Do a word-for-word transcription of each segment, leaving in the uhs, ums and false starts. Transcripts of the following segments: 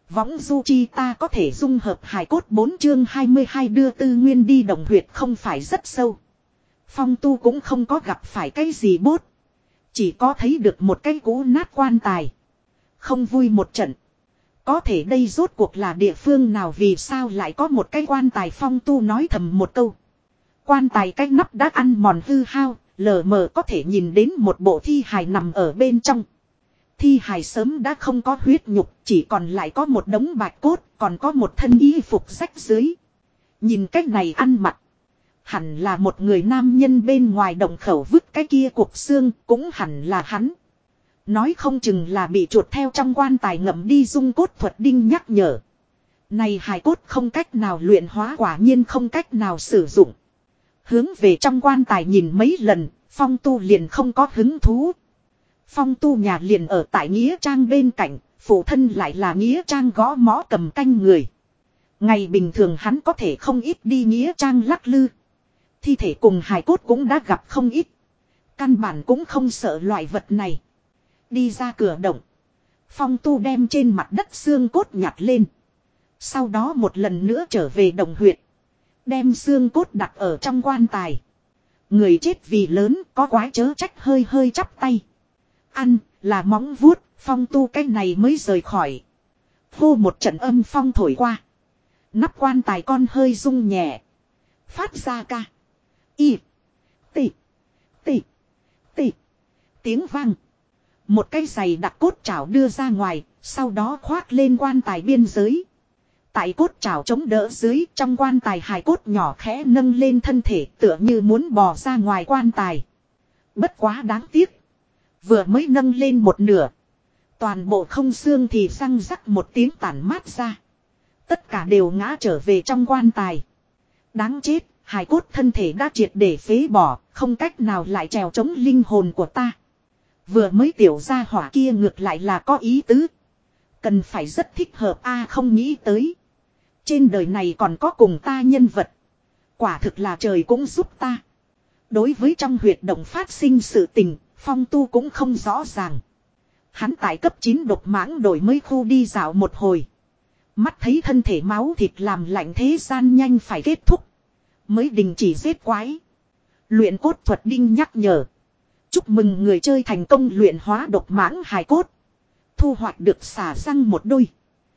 Võng du chi ta có thể dung hợp hài cốt bốn chương hai mươi hai đưa tư nguyên đi đồng huyệt không phải rất sâu. Phong tu cũng không có gặp phải cái gì bốt. Chỉ có thấy được một cái cũ nát quan tài. Không vui một trận. Có thể đây rốt cuộc là địa phương nào vì sao lại có một cái quan tài phong tu nói thầm một câu. Quan tài cái nắp đã ăn mòn hư hao, lờ mờ có thể nhìn đến một bộ thi hài nằm ở bên trong. Thi hài sớm đã không có huyết nhục, chỉ còn lại có một đống bạch cốt, còn có một thân y phục rách dưới. Nhìn cách này ăn mặc. Hẳn là một người nam nhân bên ngoài động khẩu vứt cái kia cục xương, cũng hẳn là hắn. Nói không chừng là bị chuột theo trong quan tài ngậm đi dung cốt thuật đinh nhắc nhở. Này hài cốt không cách nào luyện hóa quả nhiên không cách nào sử dụng. Hướng về trong quan tài nhìn mấy lần, Phong tu liền không có hứng thú. Phong tu nhà liền ở tại Nghĩa Trang bên cạnh, phụ thân lại là Nghĩa Trang gõ mõ cầm canh người. Ngày bình thường hắn có thể không ít đi Nghĩa Trang lắc lư. Thi thể cùng hài cốt cũng đã gặp không ít. Căn bản cũng không sợ loại vật này. Đi ra cửa động. Phong tu đem trên mặt đất xương cốt nhặt lên. Sau đó một lần nữa trở về đồng huyệt. Đem xương cốt đặt ở trong quan tài. Người chết vì lớn có quái chớ trách hơi hơi chắp tay. Ăn là móng vuốt, phong tu cái này mới rời khỏi. Hô một trận âm phong thổi qua. Nắp quan tài con hơi rung nhẹ. Phát ra ca. Y. Tị. Tị. Tị. Tiếng vang. Một cái giày đặt cốt chảo đưa ra ngoài, sau đó khoác lên quan tài biên giới. Tại cốt chảo chống đỡ dưới, trong quan tài hài cốt nhỏ khẽ nâng lên thân thể tựa như muốn bò ra ngoài quan tài. Bất quá đáng tiếc. Vừa mới nâng lên một nửa. Toàn bộ không xương thì răng rắc một tiếng tản mát ra. Tất cả đều ngã trở về trong quan tài. Đáng chết, hài cốt thân thể đã triệt để phế bỏ, không cách nào lại trèo chống linh hồn của ta. Vừa mới tiểu ra hỏa kia ngược lại là có ý tứ. Cần phải rất thích hợp a không nghĩ tới. Trên đời này còn có cùng ta nhân vật. Quả thực là trời cũng giúp ta. Đối với trong huyệt động phát sinh sự tình, Phong tu cũng không rõ ràng. Hắn tại cấp chín độc mãng đổi mới khu đi dạo một hồi. Mắt thấy thân thể máu thịt làm lạnh thế gian nhanh phải kết thúc. Mới đình chỉ giết quái. Luyện cốt thuật đinh nhắc nhở. Chúc mừng người chơi thành công luyện hóa độc mãng hài cốt. Thu hoạch được xả răng một đôi.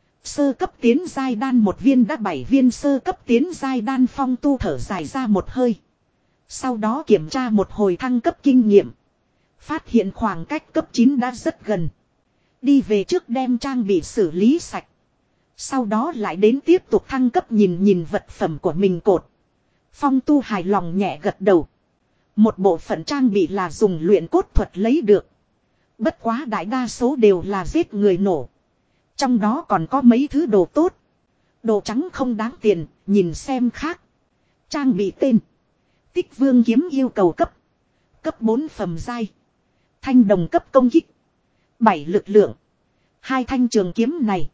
Sơ cấp tiến giai đan một viên đã bảy viên sơ cấp tiến giai đan phong tu thở dài ra một hơi. Sau đó kiểm tra một hồi thăng cấp kinh nghiệm. Phát hiện khoảng cách cấp chín đã rất gần. Đi về trước đem trang bị xử lý sạch. Sau đó lại đến tiếp tục thăng cấp nhìn nhìn vật phẩm của mình cột. Phong tu hài lòng nhẹ gật đầu. Một bộ phận trang bị là dùng luyện cốt thuật lấy được. Bất quá đại đa số đều là giết người nổ. Trong đó còn có mấy thứ đồ tốt. Đồ trắng không đáng tiền, nhìn xem khác. Trang bị tên. Tích vương kiếm yêu cầu cấp. Cấp bốn phẩm giai. Thanh đồng cấp công kích. bảy lực lượng. Hai thanh trường kiếm này.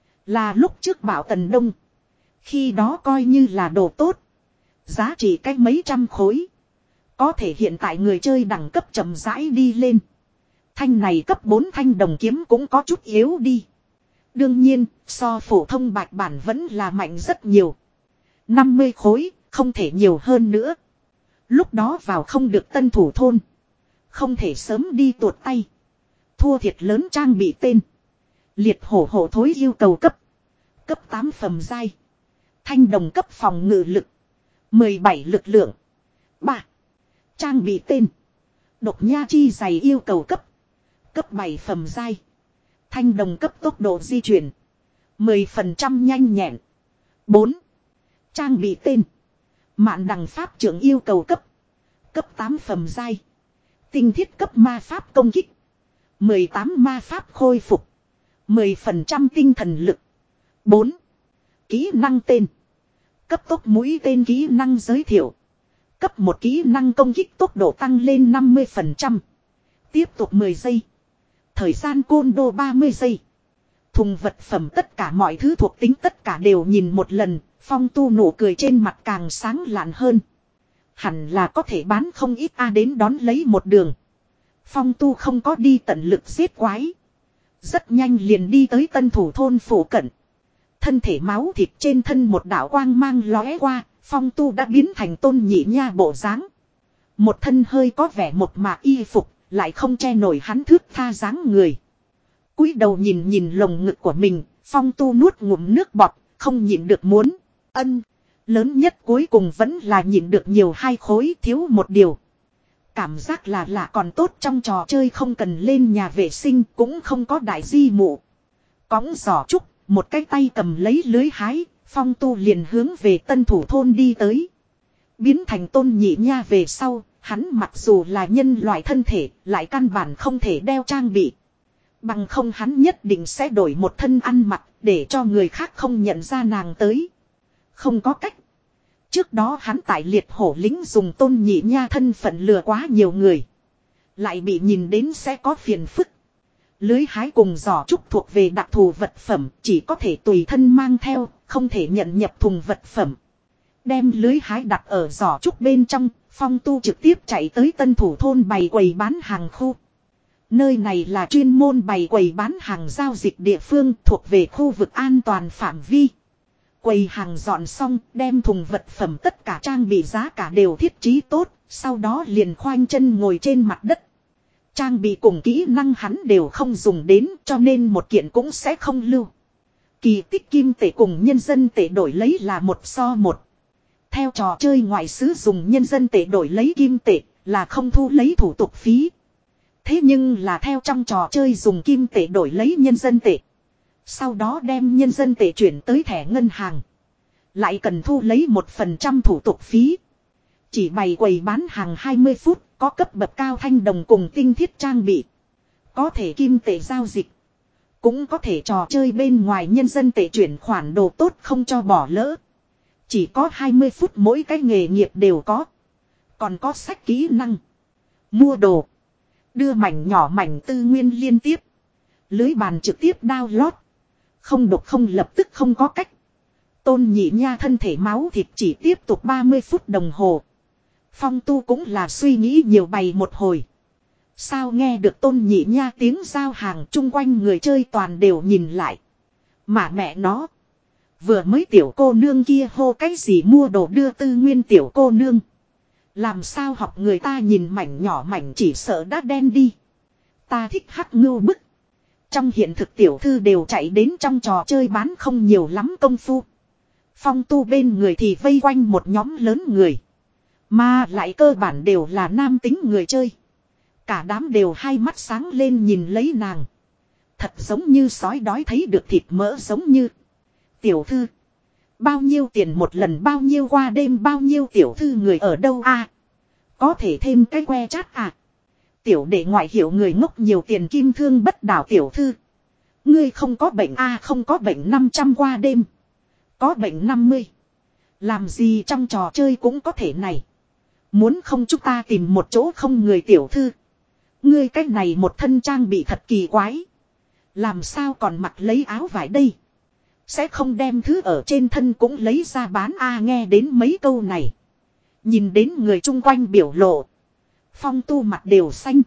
Là lúc trước bảo Tần Đông. Khi đó coi như là đồ tốt. Giá trị cách mấy trăm khối. Có thể hiện tại người chơi đẳng cấp chậm rãi đi lên. Thanh này cấp bốn thanh đồng kiếm cũng có chút yếu đi. Đương nhiên, so phổ thông bạch bản vẫn là mạnh rất nhiều. năm mươi khối, không thể nhiều hơn nữa. Lúc đó vào không được tân thủ thôn. Không thể sớm đi tuột tay. Thua thiệt lớn trang bị tên. Liệt hổ hổ thối yêu cầu cấp. Cấp tám phẩm giai. Thanh đồng cấp phòng ngự lực. mười bảy lực lượng. ba. Trang bị tên. Độc nha chi giày yêu cầu cấp. Cấp bảy phẩm giai. Thanh đồng cấp tốc độ di chuyển. mười phần trăm nhanh nhẹn. bốn. Trang bị tên. Mạn đằng pháp trưởng yêu cầu cấp. Cấp tám phẩm giai. Tinh thiết cấp ma pháp công kích. mười tám ma pháp khôi phục. mười phần trăm tinh thần lực. bốn. Kỹ năng tên. Cấp tốc mũi tên kỹ năng giới thiệu. Cấp một kỹ năng công kích tốc độ tăng lên năm mươi phần trăm. Tiếp tục mười giây. Thời gian côn đô ba mươi giây. Thùng vật phẩm tất cả mọi thứ thuộc tính tất cả đều nhìn một lần. Phong tu nụ cười trên mặt càng sáng lạn hơn. Hẳn là có thể bán không ít a đến đón lấy một đường. Phong tu không có đi tận lực giết quái. Rất nhanh liền đi tới tân thủ thôn phủ cận. Thân thể máu thịt trên thân một đạo quang mang lóe qua, Phong Tu đã biến thành Tôn Nhị Nha bộ dáng. Một thân hơi có vẻ một mạc y phục, lại không che nổi hắn thước tha dáng người. Cúi đầu nhìn nhìn lồng ngực của mình, Phong Tu nuốt ngụm nước bọt, không nhịn được muốn. Ân, lớn nhất cuối cùng vẫn là nhịn được nhiều hai khối, thiếu một điều. Cảm giác là lạ còn tốt, trong trò chơi không cần lên nhà vệ sinh, cũng không có đại di mụ. Cõng giỏ trúc, một cái tay cầm lấy lưới hái, Phong Tu liền hướng về Tân Thủ thôn đi tới. Biến thành Tôn Nhị Nha về sau, hắn mặc dù là nhân loại thân thể, lại căn bản không thể đeo trang bị. Bằng không hắn nhất định sẽ đổi một thân ăn mặc, để cho người khác không nhận ra nàng tới. Không có cách. Trước đó hắn tại liệt hổ lính dùng Tôn Nhị Nha thân phận lừa quá nhiều người. Lại bị nhìn đến sẽ có phiền phức. Lưới hái cùng giỏ trúc thuộc về đặc thù vật phẩm, chỉ có thể tùy thân mang theo, không thể nhận nhập thùng vật phẩm. Đem lưới hái đặt ở giỏ trúc bên trong, Phong Tu trực tiếp chạy tới Tân Thủ thôn bày quầy bán hàng khu. Nơi này là chuyên môn bày quầy bán hàng giao dịch địa phương, thuộc về khu vực an toàn phạm vi. Quầy hàng dọn xong, đem thùng vật phẩm tất cả trang bị giá cả đều thiết trí tốt, sau đó liền khoanh chân ngồi trên mặt đất. Trang bị cùng kỹ năng hắn đều không dùng đến, cho nên một kiện cũng sẽ không lưu. Kỳ tích kim tệ cùng nhân dân tệ đổi lấy là một so một. Theo trò chơi ngoại xứ dùng nhân dân tệ đổi lấy kim tệ là không thu lấy thủ tục phí. Thế nhưng là theo trong trò chơi dùng kim tệ đổi lấy nhân dân tệ. Sau đó đem nhân dân tệ chuyển tới thẻ ngân hàng. Lại cần thu lấy một phần trăm thủ tục phí. Chỉ bày quầy bán hàng hai mươi phút, có cấp bậc cao thanh đồng cùng tinh thiết trang bị. Có thể kim tệ giao dịch. Cũng có thể trò chơi bên ngoài nhân dân tệ chuyển khoản đồ tốt không cho bỏ lỡ. Chỉ có hai mươi phút mỗi cái nghề nghiệp đều có. Còn có sách kỹ năng. Mua đồ. Đưa mảnh nhỏ mảnh tư nguyên liên tiếp. Lưới bàn trực tiếp download. Không độc không lập tức không có cách. Tôn Nhị Nha thân thể máu thịt chỉ tiếp tục ba mươi phút đồng hồ. Phong Tu cũng là suy nghĩ nhiều bày một hồi. Sao nghe được Tôn Nhị Nha tiếng giao hàng, chung quanh người chơi toàn đều nhìn lại. Mà mẹ nó. Vừa mới tiểu cô nương kia hô cái gì mua đồ đưa tư nguyên tiểu cô nương. Làm sao học người ta nhìn mảnh nhỏ mảnh chỉ sợ đã đen đi. Ta thích hắc ngưu bức. Trong hiện thực tiểu thư đều chạy đến trong trò chơi bán không nhiều lắm công phu. Phong Tu bên người thì vây quanh một nhóm lớn người. Mà lại cơ bản đều là nam tính người chơi. Cả đám đều hai mắt sáng lên nhìn lấy nàng. Thật giống như sói đói thấy được thịt mỡ giống như. Tiểu thư. Bao nhiêu tiền một lần bao nhiêu qua đêm bao nhiêu tiểu thư người ở đâu a? Có thể thêm cái que chát à? Tiểu đệ ngoại hiệu người ngốc nhiều tiền kim thương bất đảo tiểu thư. Ngươi không có bệnh a không có bệnh năm trăm qua đêm. Có bệnh năm mươi. Làm gì trong trò chơi cũng có thể này. Muốn không chúng ta tìm một chỗ không người tiểu thư. Ngươi cái này một thân trang bị thật kỳ quái. Làm sao còn mặc lấy áo vải đây. Sẽ không đem thứ ở trên thân cũng lấy ra bán a nghe đến mấy câu này. Nhìn đến người chung quanh biểu lộ. Phong Tu mặt đều xanh.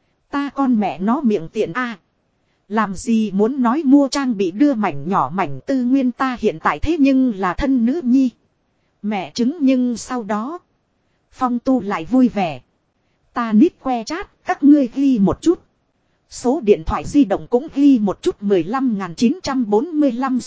Ta con mẹ nó miệng tiện a. Làm gì muốn nói mua trang bị đưa mảnh nhỏ mảnh tư nguyên ta hiện tại thế nhưng là thân nữ nhi. Mẹ chứng nhưng sau đó. Phong Tu lại vui vẻ. Ta nít que chat các ngươi ghi một chút. Số điện thoại di động cũng ghi một chút mười lăm nghìn chín trăm bốn mươi lăm.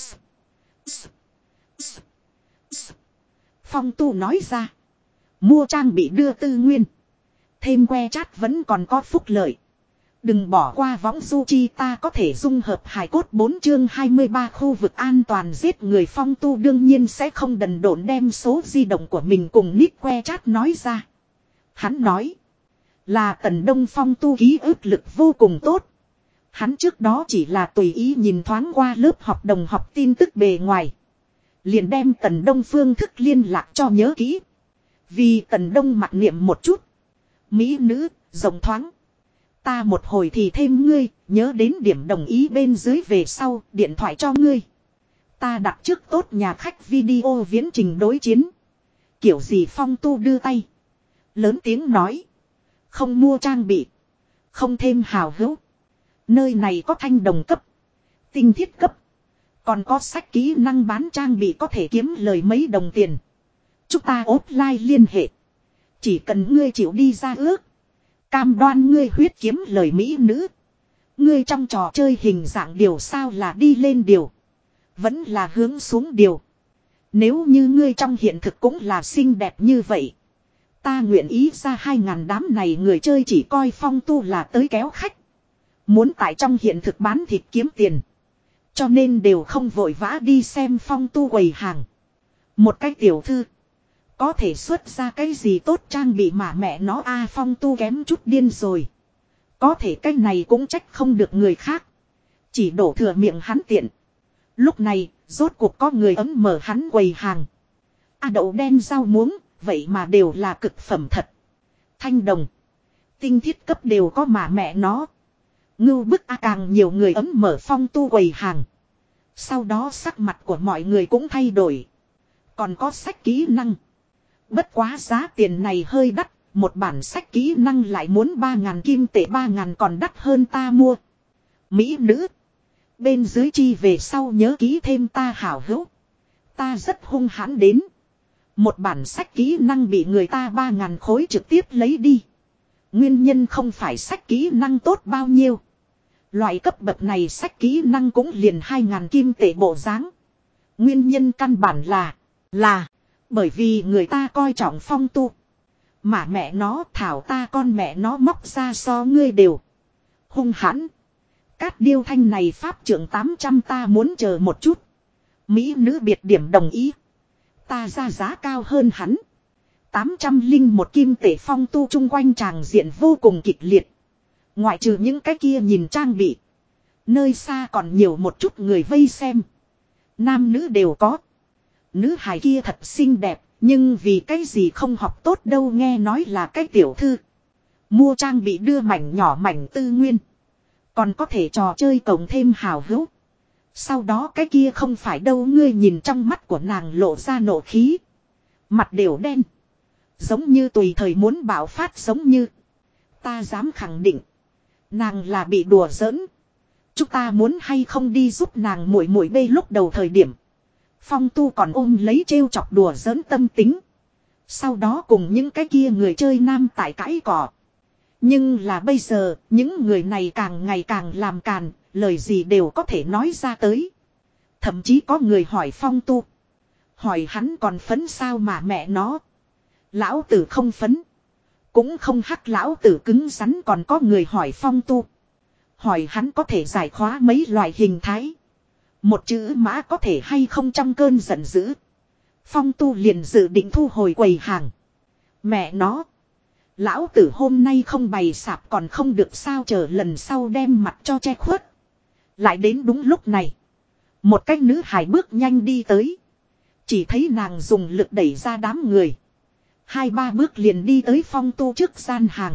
Phong Tu nói ra. Mua trang bị đưa tư nguyên. Thêm que chat vẫn còn có phúc lợi. Đừng bỏ qua võng du chi ta có thể dung hợp hài cốt bốn chương hai mươi ba khu vực an toàn giết người. Phong Tu đương nhiên sẽ không đần độn đem số di động của mình cùng nick que chat nói ra. Hắn nói. Là Tần Đông. Phong Tu ký ức lực vô cùng tốt. Hắn trước đó chỉ là tùy ý nhìn thoáng qua lớp học đồng học tin tức bề ngoài. Liền đem Tần Đông phương thức liên lạc cho nhớ kỹ. Vì Tần Đông mặc niệm một chút. Mỹ nữ, rộng thoáng. Ta một hồi thì thêm ngươi, nhớ đến điểm đồng ý bên dưới về sau, điện thoại cho ngươi. Ta đặt trước tốt nhà khách video viễn trình đối chiến. Kiểu gì Phong Tu đưa tay. Lớn tiếng nói. Không mua trang bị. Không thêm hào hữu. Nơi này có thanh đồng cấp. Tinh thiết cấp. Còn có sách kỹ năng bán trang bị có thể kiếm lời mấy đồng tiền. Chúng ta offline liên hệ. Chỉ cần ngươi chịu đi ra ước. Cam đoan ngươi huyết kiếm lời mỹ nữ. Ngươi trong trò chơi hình dạng điều sao là đi lên điều. Vẫn là hướng xuống điều. Nếu như ngươi trong hiện thực cũng là xinh đẹp như vậy. Ta nguyện ý ra hai ngàn đám này người chơi chỉ coi Phong Tu là tới kéo khách. Muốn tại trong hiện thực bán thịt kiếm tiền. Cho nên đều không vội vã đi xem Phong Tu quầy hàng. Một cái tiểu thư. Có thể xuất ra cái gì tốt trang bị mà mẹ nó a Phong Tu kém chút điên rồi. Có thể cái này cũng trách không được người khác. Chỉ đổ thừa miệng hắn tiện. Lúc này, rốt cuộc có người ấm mở hắn quầy hàng. A đậu đen rau muống, vậy mà đều là cực phẩm thật. Thanh đồng. Tinh thiết cấp đều có mà mẹ nó. Ngưu bức a càng nhiều người ấm mở Phong Tu quầy hàng. Sau đó sắc mặt của mọi người cũng thay đổi. Còn có sách kỹ năng. Bất quá giá tiền này hơi đắt. Một bản sách kỹ năng lại muốn ba ngàn kim tệ ba ngàn còn đắt hơn ta mua. Mỹ nữ. Bên dưới chi về sau nhớ ký thêm ta hảo hữu. Ta rất hung hãn đến. Một bản sách kỹ năng bị người ta ba ngàn khối trực tiếp lấy đi. Nguyên nhân không phải sách kỹ năng tốt bao nhiêu. Loại cấp bậc này sách kỹ năng cũng liền hai ngàn kim tệ bộ dáng. Nguyên nhân căn bản là. Là. Bởi vì người ta coi trọng Phong Tu. Mà mẹ nó thảo ta con mẹ nó móc ra so ngươi đều. Hung hãn. Cát điêu thanh này pháp trưởng tám trăm ta muốn chờ một chút. Mỹ nữ biệt điểm đồng ý. Ta ra giá cao hơn hắn. tám trăm linh một kim tể Phong Tu chung quanh tràng diện vô cùng kịch liệt. Ngoại trừ những cái kia nhìn trang bị. Nơi xa còn nhiều một chút người vây xem. Nam nữ đều có. Nữ hài kia thật xinh đẹp. Nhưng vì cái gì không học tốt đâu nghe nói là cái tiểu thư. Mua trang bị đưa mảnh nhỏ mảnh tư nguyên. Còn có thể trò chơi cộng thêm hào hữu. Sau đó cái kia không phải đâu ngươi nhìn trong mắt của nàng lộ ra nộ khí. Mặt đều đen. Giống như tùy thời muốn bạo phát giống như. Ta dám khẳng định. Nàng là bị đùa giỡn. Chúng ta muốn hay không đi giúp nàng muội muội bê lúc đầu thời điểm. Phong Tu còn ôm lấy trêu chọc đùa giỡn tâm tính. Sau đó cùng những cái kia người chơi nam tại cãi cỏ. Nhưng là bây giờ, những người này càng ngày càng làm càn, lời gì đều có thể nói ra tới. Thậm chí có người hỏi Phong Tu. Hỏi hắn còn phấn sao mà mẹ nó. Lão tử không phấn. Cũng không hắc lão tử cứng rắn còn có người hỏi Phong Tu. Hỏi hắn có thể giải khóa mấy loại hình thái. Một chữ mã có thể hay không trong cơn giận dữ. Phong Tu liền dự định thu hồi quầy hàng. Mẹ nó. Lão tử hôm nay không bày sạp còn không được sao chờ lần sau đem mặt cho che khuất. Lại đến đúng lúc này. Một cái nữ hài bước nhanh đi tới. Chỉ thấy nàng dùng lực đẩy ra đám người. Hai ba bước liền đi tới Phong Tu trước gian hàng.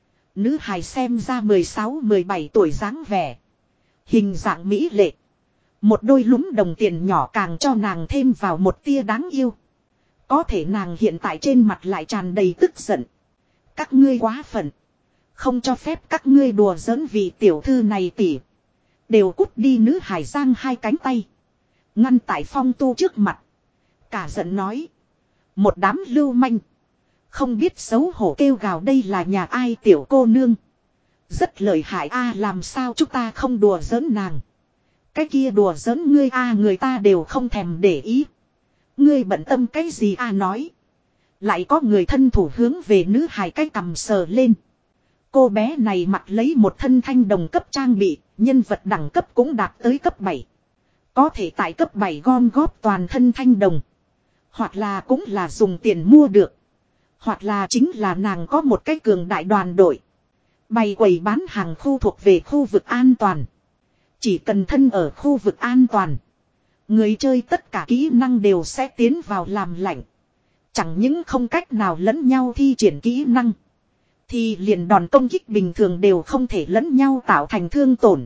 Nữ hài xem ra mười sáu mười bảy tuổi dáng vẻ. Hình dạng mỹ lệ. Một đôi lúm đồng tiền nhỏ càng cho nàng thêm vào một tia đáng yêu. Có thể nàng hiện tại trên mặt lại tràn đầy tức giận. Các ngươi quá phận. Không cho phép các ngươi đùa giỡn vì tiểu thư này tỉ. Đều cút đi nữ hài giang hai cánh tay. Ngăn tại Phong Tu trước mặt. Cả giận nói. Một đám lưu manh. Không biết xấu hổ kêu gào đây là nhà ai tiểu cô nương. Rất lợi hại a làm sao chúng ta không đùa giỡn nàng. Cái kia đùa giỡn ngươi a người ta đều không thèm để ý. Ngươi bận tâm cái gì a nói. Lại có người thân thủ hướng về nữ hài cái cầm sờ lên. Cô bé này mặc lấy một thân thanh đồng cấp trang bị, nhân vật đẳng cấp cũng đạt tới cấp bảy. Có thể tại cấp bảy gom góp toàn thân thanh đồng. Hoặc là cũng là dùng tiền mua được. Hoặc là chính là nàng có một cái cường đại đoàn đội. Bày quầy bán hàng khu thuộc về khu vực an toàn. Chỉ cần thân ở khu vực an toàn. Người chơi tất cả kỹ năng đều sẽ tiến vào làm lạnh. Chẳng những không cách nào lẫn nhau thi triển kỹ năng. Thì liền đòn công kích bình thường đều không thể lẫn nhau tạo thành thương tổn.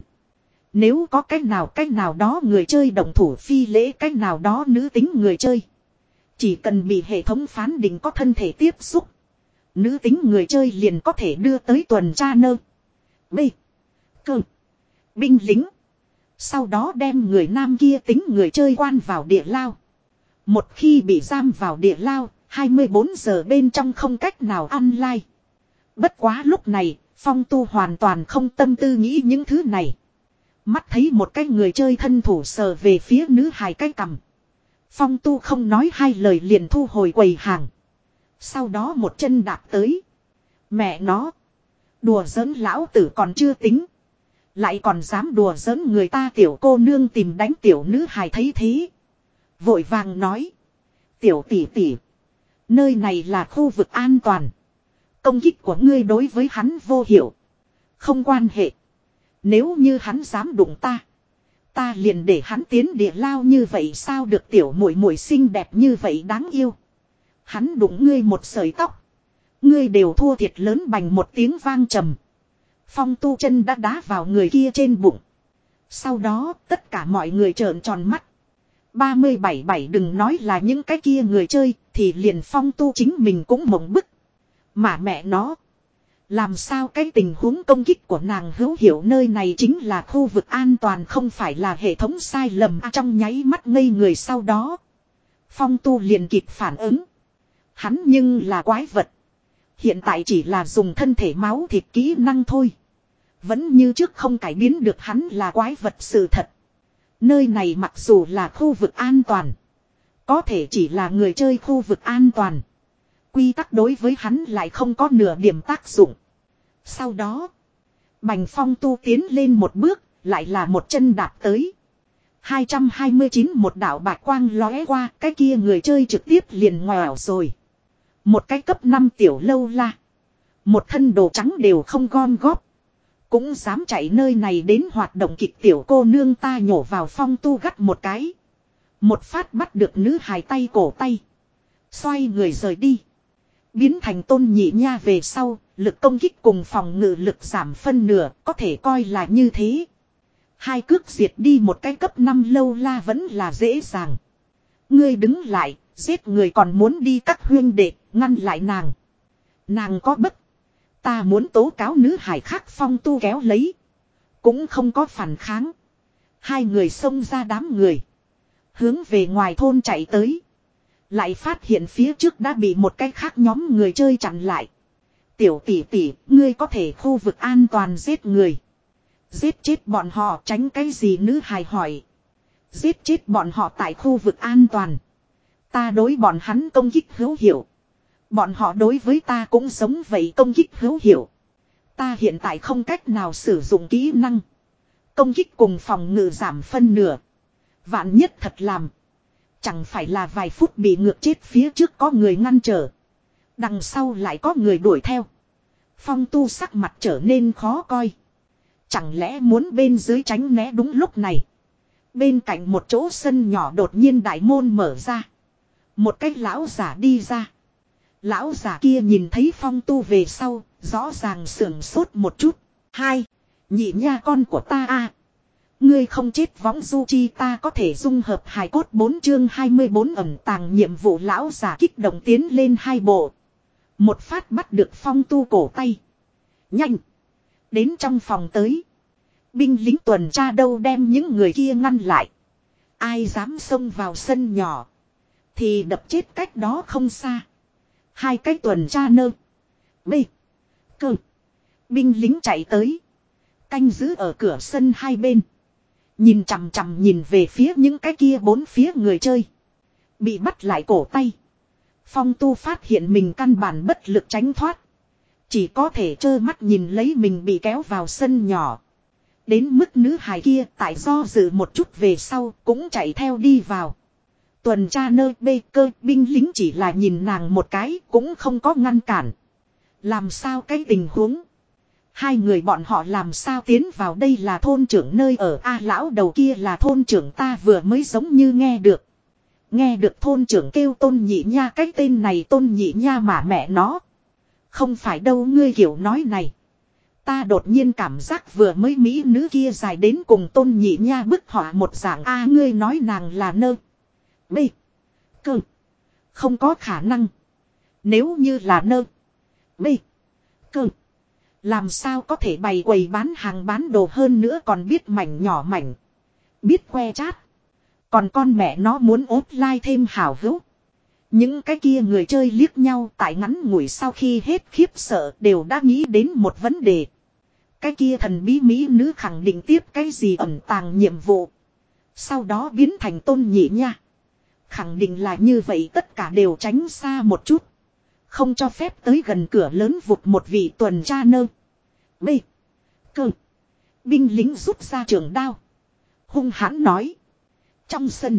Nếu có cách nào cách nào đó người chơi động thủ phi lễ cách nào đó nữ tính người chơi. Chỉ cần bị hệ thống phán định có thân thể tiếp xúc. Nữ tính người chơi liền có thể đưa tới tuần tra nơ. B. Cơ. Binh lính. Sau đó đem người nam kia tính người chơi quan vào địa lao. Một khi bị giam vào địa lao, hai mươi bốn giờ bên trong không cách nào online. Bất quá lúc này, Phong Tu hoàn toàn không tâm tư nghĩ những thứ này. Mắt thấy một cái người chơi thân thủ sờ về phía nữ hài cái cằm. Phong Tu không nói hai lời liền thu hồi quầy hàng. Sau đó một chân đạp tới. Mẹ nó. Đùa giỡn lão tử còn chưa tính. Lại còn dám đùa giỡn người ta tiểu cô nương tìm đánh tiểu nữ hài thấy thế. Vội vàng nói. Tiểu tỷ tỷ. Nơi này là khu vực an toàn. Công kích của ngươi đối với hắn vô hiệu. Không quan hệ. Nếu như hắn dám đụng ta. Ta liền để hắn tiến địa lao như vậy sao được tiểu muội muội xinh đẹp như vậy đáng yêu. Hắn đụng ngươi một sợi tóc. Ngươi đều thua thiệt lớn bành một tiếng vang trầm. Phong Tu chân đã đá vào người kia trên bụng. Sau đó tất cả mọi người trợn tròn mắt. ba mươi bảy bảy đừng nói là những cái kia người chơi thì liền Phong Tu chính mình cũng mộng bức. Mà mẹ nó. Làm sao cái tình huống công kích của nàng hữu hiệu nơi này chính là khu vực an toàn không phải là hệ thống sai lầm à, trong nháy mắt ngây người sau đó. Phong Tu liền kịp phản ứng. Hắn nhưng là quái vật. Hiện tại chỉ là dùng thân thể máu thịt kỹ năng thôi. Vẫn như trước không cải biến được hắn là quái vật sự thật. Nơi này mặc dù là khu vực an toàn. Có thể chỉ là người chơi khu vực an toàn. Quy tắc đối với hắn lại không có nửa điểm tác dụng. Sau đó. Bành Phong Tu tiến lên một bước. Lại là một chân đạp tới. hai trăm hai mươi chín một đạo bạch quang lóe qua. Cái kia người chơi trực tiếp liền ngoẻo rồi. Một cái cấp năm tiểu lâu la. Một thân đồ trắng đều không gom góp. Cũng dám chạy nơi này đến hoạt động kịch tiểu cô nương ta nhổ vào Phong Tu gắt một cái. Một phát bắt được nữ hài tay cổ tay. Xoay người rời đi. Biến thành Tôn Nhị Nha về sau, lực công kích cùng phòng ngự lực giảm phân nửa, có thể coi là như thế. Hai cước diệt đi một cái cấp năm lâu la vẫn là dễ dàng. Ngươi đứng lại, giết người còn muốn đi các huyên đệ, ngăn lại nàng. Nàng có bất. Ta muốn tố cáo nữ hải khác Phong Tu kéo lấy. Cũng không có phản kháng. Hai người xông ra đám người. Hướng về ngoài thôn chạy tới. Lại phát hiện phía trước đã bị một cái khác nhóm người chơi chặn lại. Tiểu tỷ tỷ, ngươi có thể khu vực an toàn giết người. Giết chết bọn họ tránh cái gì nữ hài hỏi. Giết chết bọn họ tại khu vực an toàn. Ta đối bọn hắn công kích hữu hiệu. Bọn họ đối với ta cũng giống vậy công kích hữu hiệu. Ta hiện tại không cách nào sử dụng kỹ năng. Công kích cùng phòng ngự giảm phân nửa. Vạn nhất thật làm. Chẳng phải là vài phút bị ngược chết phía trước có người ngăn trở. Đằng sau lại có người đuổi theo. Phong Tu sắc mặt trở nên khó coi. Chẳng lẽ muốn bên dưới tránh né đúng lúc này. Bên cạnh một chỗ sân nhỏ đột nhiên đại môn mở ra. Một cái lão giả đi ra. Lão giả kia nhìn thấy Phong Tu về sau, rõ ràng sưởng sốt một chút. Hai, nhị nha con của ta a, ngươi không chết võng du chi ta có thể dung hợp hài cốt bốn chương hai mươi bốn ẩn tàng nhiệm vụ lão giả kích động tiến lên hai bộ. Một phát bắt được Phong Tu cổ tay. Nhanh! Đến trong phòng tới. Binh lính tuần tra đâu đem những người kia ngăn lại. Ai dám xông vào sân nhỏ. Thì đập chết cách đó không xa. Hai cái tuần tra nơ. B. Cơ. Binh lính chạy tới. Canh giữ ở cửa sân hai bên. Nhìn chằm chằm nhìn về phía những cái kia bốn phía người chơi. Bị bắt lại cổ tay. Phong Tu phát hiện mình căn bản bất lực tránh thoát. Chỉ có thể trơ mắt nhìn lấy mình bị kéo vào sân nhỏ. Đến mức nữ hài kia tại do dự một chút về sau cũng chạy theo đi vào. Tuần tra nơi bê cơ binh lính chỉ là nhìn nàng một cái cũng không có ngăn cản. Làm sao cái tình huống? Hai người bọn họ làm sao tiến vào đây là thôn trưởng nơi ở A lão đầu kia là thôn trưởng ta vừa mới giống như nghe được. Nghe được thôn trưởng kêu Tôn Nhị Nha cái tên này Tôn Nhị Nha mà mẹ nó. Không phải đâu ngươi kiểu nói này. Ta đột nhiên cảm giác vừa mới mỹ nữ kia dài đến cùng Tôn Nhị Nha bức họa một dạng A ngươi nói nàng là nơ. B. Cơ. Không có khả năng. Nếu như là nơ. B. Cơ. Làm sao có thể bày quầy bán hàng bán đồ hơn nữa còn biết mảnh nhỏ mảnh. biết que chat. Còn con mẹ nó muốn offline thêm hảo hữu. Những cái kia người chơi liếc nhau tại ngắn ngủi sau khi hết khiếp sợ đều đã nghĩ đến một vấn đề. Cái kia thần bí mỹ nữ khẳng định tiếp cái gì ẩn tàng nhiệm vụ. Sau đó biến thành Tôn Nhị Nha. Khẳng định là như vậy, tất cả đều tránh xa một chút. Không cho phép tới gần cửa lớn vụt một vị tuần tra nơ. B. Cơ. Binh lính rút ra trường đao. Hung hãn nói. Trong sân.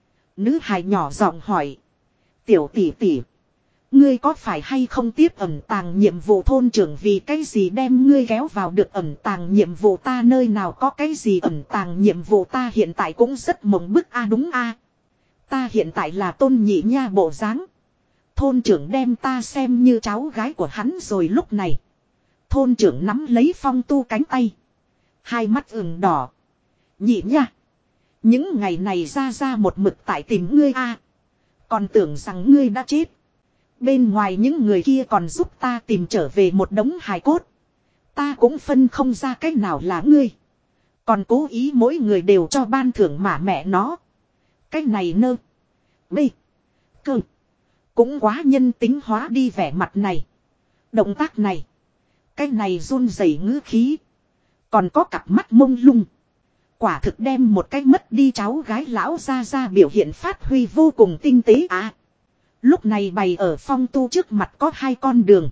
Nữ hài nhỏ giọng hỏi. Tiểu tỷ tỷ. Ngươi có phải hay không tiếp ẩn tàng nhiệm vụ thôn trưởng, vì cái gì đem ngươi kéo vào được ẩn tàng nhiệm vụ, ta nơi nào có cái gì ẩn tàng nhiệm vụ, ta hiện tại cũng rất mộng bức a. À đúng a à. Ta hiện tại là Tôn Nhị Nha bộ dáng. Thôn trưởng đem ta xem như cháu gái của hắn rồi. Lúc này thôn trưởng nắm lấy Phong Tu cánh tay. Hai mắt ửng đỏ. Nhị Nha. Những ngày này ra ra một mực tại tìm ngươi a à. Còn tưởng rằng ngươi đã chết. Bên ngoài những người kia còn giúp ta tìm trở về một đống hài cốt. Ta cũng phân không ra cách nào là ngươi. Còn cố ý mỗi người đều cho ban thưởng mà mẹ nó. Cách này nơ. B. Cơ. Cũng quá nhân tính hóa đi vẻ mặt này. Động tác này. Cách này run rẩy ngữ khí. Còn có cặp mắt mông lung. Quả thực đem một cái mất đi cháu gái lão ra ra biểu hiện phát huy vô cùng tinh tế à. Lúc này bày ở Phong Tu trước mặt có hai con đường.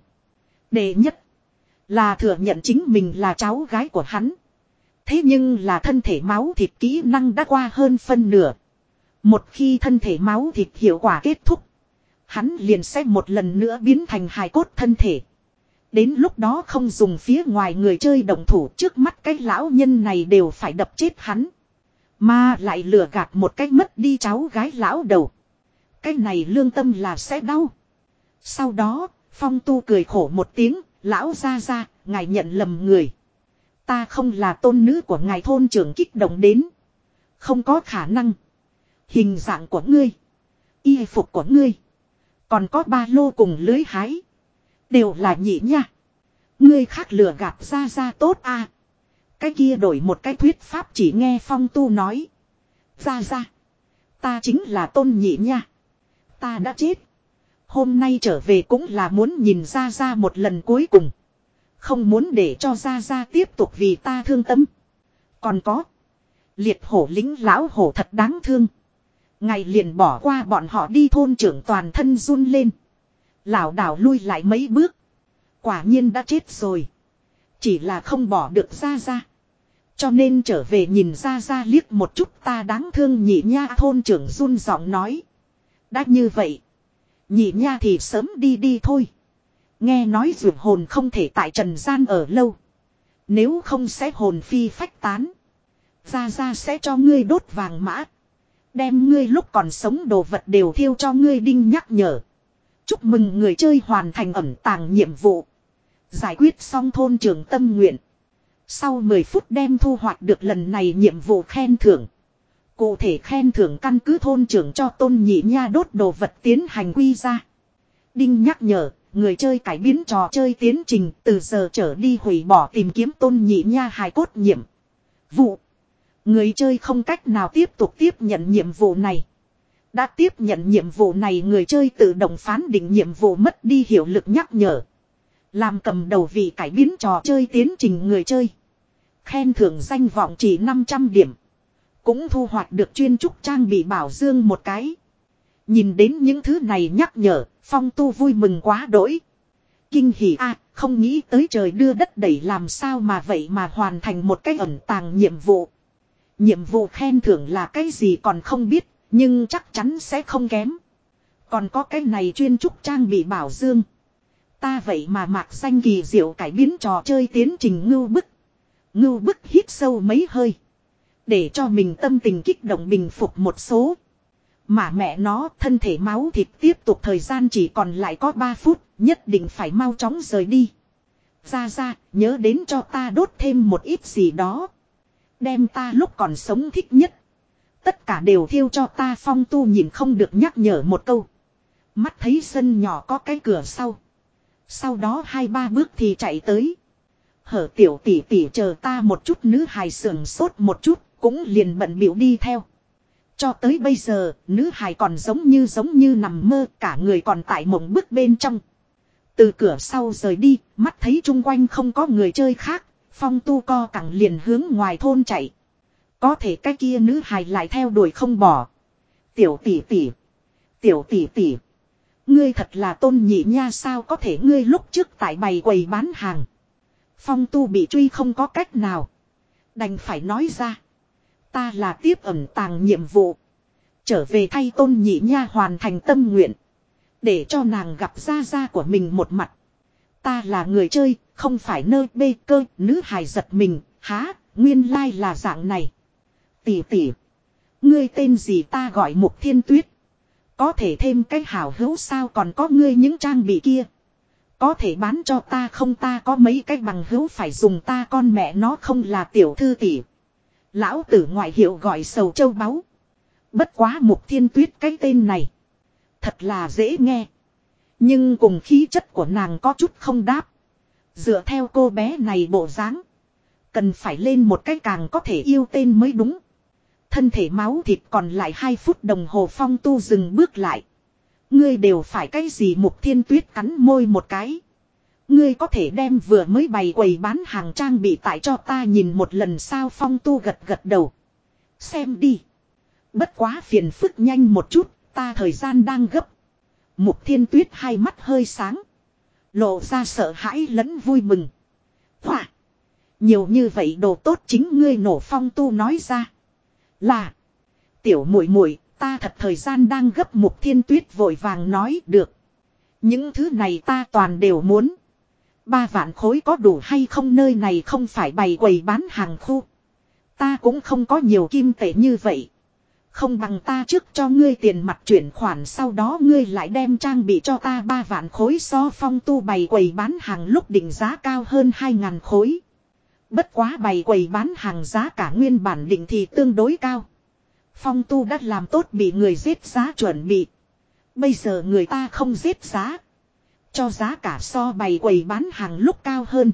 Đệ nhất là thừa nhận chính mình là cháu gái của hắn. Thế nhưng là thân thể máu thịt kỹ năng đã qua hơn phân nửa. Một khi thân thể máu thịt hiệu quả kết thúc, hắn liền sẽ một lần nữa biến thành hài cốt thân thể. Đến lúc đó không dùng phía ngoài người chơi động thủ, trước mắt cái lão nhân này đều phải đập chết hắn. Mà lại lừa gạt một cách mất đi cháu gái lão đầu. Cái này lương tâm là sẽ đau. Sau đó, Phong Tu cười khổ một tiếng, lão ra ra, ngài nhận lầm người. Ta không là tôn nữ của ngài. Thôn trưởng kích động đến. Không có khả năng. Hình dạng của ngươi, y phục của ngươi, còn có ba lô cùng lưới hái, đều là Nhị Nha. Ngươi khác lừa gạt ra ra tốt à. Cái kia đổi một cái thuyết pháp, chỉ nghe Phong Tu nói. Ra ra, ta chính là Tôn Nhị Nha. Ta đã chết. Hôm nay trở về cũng là muốn nhìn ra ra một lần cuối cùng. Không muốn để cho ra ra tiếp tục vì ta thương tâm. Còn có, liệt hổ lính lão hổ thật đáng thương. Ngày liền bỏ qua bọn họ đi. Thôn trưởng toàn thân run lên. Lảo đảo lui lại mấy bước. Quả nhiên đã chết rồi. Chỉ là không bỏ được ra ra. Cho nên trở về nhìn ra ra liếc một chút, ta đáng thương Nhị Nha. Thôn trưởng run giọng nói. Đã như vậy, Nhị Nha thì sớm đi đi thôi. Nghe nói dược hồn không thể tại trần gian ở lâu. Nếu không sẽ hồn phi phách tán. Ra ra sẽ cho ngươi đốt vàng mã. Đem ngươi lúc còn sống đồ vật đều thiêu cho ngươi. Đinh nhắc nhở. Chúc mừng người chơi hoàn thành ẩn tàng nhiệm vụ. Giải quyết xong thôn trưởng tâm nguyện. Sau mười phút đem thu hoạch được lần này nhiệm vụ khen thưởng. Cụ thể khen thưởng căn cứ thôn trưởng cho Tôn Nhị Nha đốt đồ vật tiến hành quy ra. Đinh nhắc nhở. Người chơi cải biến trò chơi tiến trình, từ giờ trở đi hủy bỏ tìm kiếm Tôn Nhị Nha hài cốt nhiệm vụ. Người chơi không cách nào tiếp tục tiếp nhận nhiệm vụ này. Đã tiếp nhận nhiệm vụ này người chơi tự động phán định nhiệm vụ mất đi hiệu lực. Nhắc nhở. Làm cầm đầu vì cải biến trò chơi tiến trình người chơi. Khen thưởng danh vọng chỉ năm trăm điểm. Cũng thu hoạch được chuyên trúc trang bị bảo dương một cái. Nhìn đến những thứ này nhắc nhở, Phong Tu vui mừng quá đỗi. Kinh hỉ a, không nghĩ tới trời đưa đất đẩy làm sao mà vậy mà hoàn thành một cái ẩn tàng nhiệm vụ. Nhiệm vụ khen thưởng là cái gì còn không biết, nhưng chắc chắn sẽ không kém. Còn có cái này chuyên trúc trang bị bảo dương. Ta vậy mà mạc danh kỳ diệu cải biến trò chơi tiến trình ngưu bức. Ngưu bức hít sâu mấy hơi. Để cho mình tâm tình kích động bình phục một số. Mà mẹ nó, thân thể máu thịt tiếp tục thời gian chỉ còn lại có ba phút, nhất định phải mau chóng rời đi. Ra ra, nhớ đến cho ta đốt thêm một ít gì đó. Đem ta lúc còn sống thích nhất. Tất cả đều thiêu cho ta. Phong Tu nhìn không được nhắc nhở một câu. Mắt thấy sân nhỏ có cái cửa sau. Sau đó hai ba bước thì chạy tới. Hở tiểu tỷ tỷ chờ ta một chút. Nữ hài sườn sốt một chút, cũng liền bận bịu đi theo. Cho tới bây giờ, nữ hài còn giống như giống như nằm mơ, cả người còn tại mộng bức bên trong. Từ cửa sau rời đi, mắt thấy chung quanh không có người chơi khác, Phong Tu co cẳng liền hướng ngoài thôn chạy. Có thể cái kia nữ hài lại theo đuổi không bỏ. Tiểu tỷ tỷ, tiểu tỷ tỷ, ngươi thật là Tôn Nhị Nha sao có thể ngươi lúc trước tại bày quầy bán hàng. Phong Tu bị truy không có cách nào. Đành phải nói ra. Ta là tiếp ẩn tàng nhiệm vụ. Trở về thay Tôn Nhị Nha hoàn thành tâm nguyện. Để cho nàng gặp gia gia của mình một mặt. Ta là người chơi, không phải nơi bê cơ. Nữ hài giật mình, há, nguyên lai là dạng này. Tỷ tỷ, ngươi tên gì ta gọi Mục Thiên Tuyết. Có thể thêm cái hảo hữu sao còn có ngươi những trang bị kia. Có thể bán cho ta không ta có mấy cái bằng hữu phải dùng ta con mẹ nó không là tiểu thư tỷ. Lão tử ngoại hiệu gọi sầu châu báu. Bất quá Mục Thiên Tuyết cái tên này. Thật là dễ nghe. Nhưng cùng khí chất của nàng có chút không đáp. Dựa theo cô bé này bộ dáng. Cần phải lên một cái càng có thể yêu tên mới đúng. Thân thể máu thịt còn lại hai phút đồng hồ Phong Tu dừng bước lại. Ngươi đều phải cái gì Mục Thiên Tuyết cắn môi một cái. Ngươi có thể đem vừa mới bày quầy bán hàng trang bị tại cho ta nhìn một lần sao Phong Tu gật gật đầu. Xem đi. Bất quá phiền phức nhanh một chút, ta thời gian đang gấp. Mục Thiên Tuyết hai mắt hơi sáng. Lộ ra sợ hãi lẫn vui mừng. Hỏa. Nhiều như vậy đồ tốt chính ngươi nổ Phong Tu nói ra. Là. Tiểu muội muội, ta thật thời gian đang gấp Mục Thiên Tuyết vội vàng nói được. Những thứ này ta toàn đều muốn. Ba vạn khối có đủ hay không nơi này không phải bày quầy bán hàng khu. Ta cũng không có nhiều kim tệ như vậy. Không bằng ta trước cho ngươi tiền mặt chuyển khoản sau đó ngươi lại đem trang bị cho ta ba vạn khối so Phong Tu bày quầy bán hàng lúc định giá cao hơn hai ngàn khối. Bất quá bày quầy bán hàng giá cả nguyên bản định thì tương đối cao. Phong Tu đã làm tốt bị người giết giá chuẩn bị. Bây giờ người ta không giết giá. Cho giá cả so bày quầy bán hàng lúc cao hơn.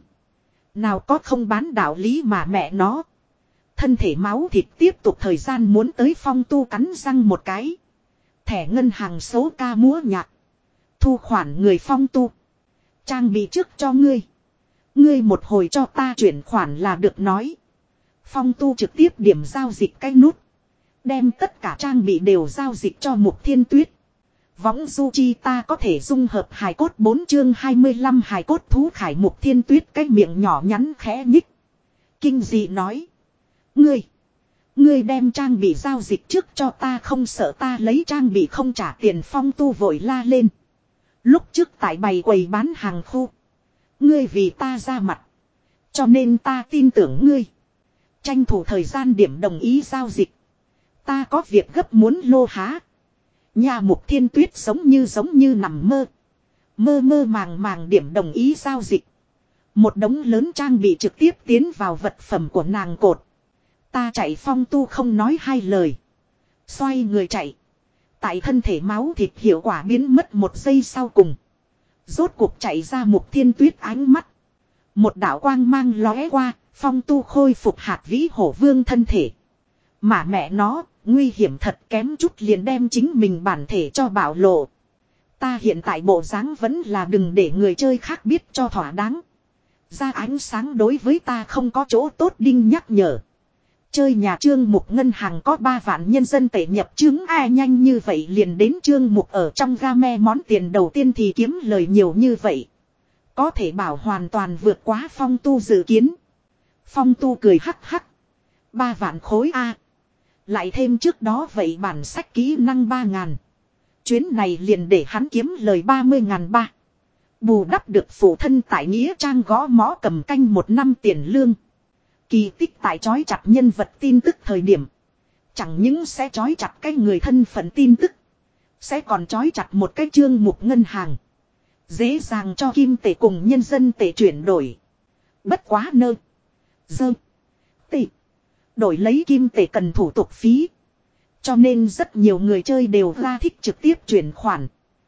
Nào có không bán đạo lý mà mẹ nó. Thân thể máu thịt tiếp tục thời gian muốn tới Phong Tu cắn răng một cái. Thẻ ngân hàng số ca múa nhạc. Thu khoản người Phong Tu. Trang bị trước cho ngươi. Ngươi một hồi cho ta chuyển khoản là được nói. Phong Tu trực tiếp điểm giao dịch cái nút. Đem tất cả trang bị đều giao dịch cho Mục Thiên Tuyết. Võng du chi ta có thể dung hợp hài cốt bốn chương hai mươi lăm hài cốt thú khải Mục Thiên Tuyết cái miệng nhỏ nhắn khẽ nhích. Kinh dị nói. Ngươi. Ngươi đem trang bị giao dịch trước cho ta không sợ ta lấy trang bị không trả tiền Phong Tu vội la lên. Lúc trước tại bày quầy bán hàng khu. Ngươi vì ta ra mặt. Cho nên ta tin tưởng ngươi. Tranh thủ thời gian điểm đồng ý giao dịch. Ta có việc gấp muốn lô há. Nhà Mục Thiên Tuyết giống như giống như nằm mơ. Mơ mơ màng màng điểm đồng ý giao dịch. Một đống lớn trang bị trực tiếp tiến vào vật phẩm của nàng cột. Ta chạy Phong Tu không nói hai lời. Xoay người chạy. Tại thân thể máu thịt hiệu quả biến mất một giây sau cùng. Rốt cuộc chạy ra Mục Thiên Tuyết ánh mắt. Một đạo quang mang lóe qua, Phong Tu khôi phục hạt vĩ hổ vương thân thể. Mà mẹ nó, nguy hiểm thật kém chút liền đem chính mình bản thể cho bảo lộ. Ta hiện tại bộ dáng vẫn là đừng để người chơi khác biết cho thỏa đáng. Ra ánh sáng đối với ta không có chỗ tốt đinh nhắc nhở. Chơi nhà Trương Mục ngân hàng có ba vạn nhân dân tệ nhập chứng ai nhanh như vậy liền đến Trương Mục ở trong game món tiền đầu tiên thì kiếm lời nhiều như vậy. Có thể bảo hoàn toàn vượt quá Phong Tu dự kiến. Phong Tu cười hắc hắc. Ba vạn khối A. Lại thêm trước đó vậy bản sách kỹ năng ba ngàn. Chuyến này liền để hắn kiếm lời ba mươi ngàn ba. Bù đắp được phụ thân tại Nghĩa Trang gõ mõ cầm canh một năm tiền lương. Kỳ tích tại chói chặt nhân vật tin tức thời điểm. Chẳng những sẽ chói chặt cái người thân phận tin tức. Sẽ còn chói chặt một cái Trương Mục ngân hàng. Dễ dàng cho kim tệ cùng nhân dân tệ chuyển đổi. Bất quá nơ. Dơ. Tị. Đổi lấy kim tệ cần thủ tục phí. Cho nên rất nhiều người chơi đều ra thích trực tiếp chuyển khoản.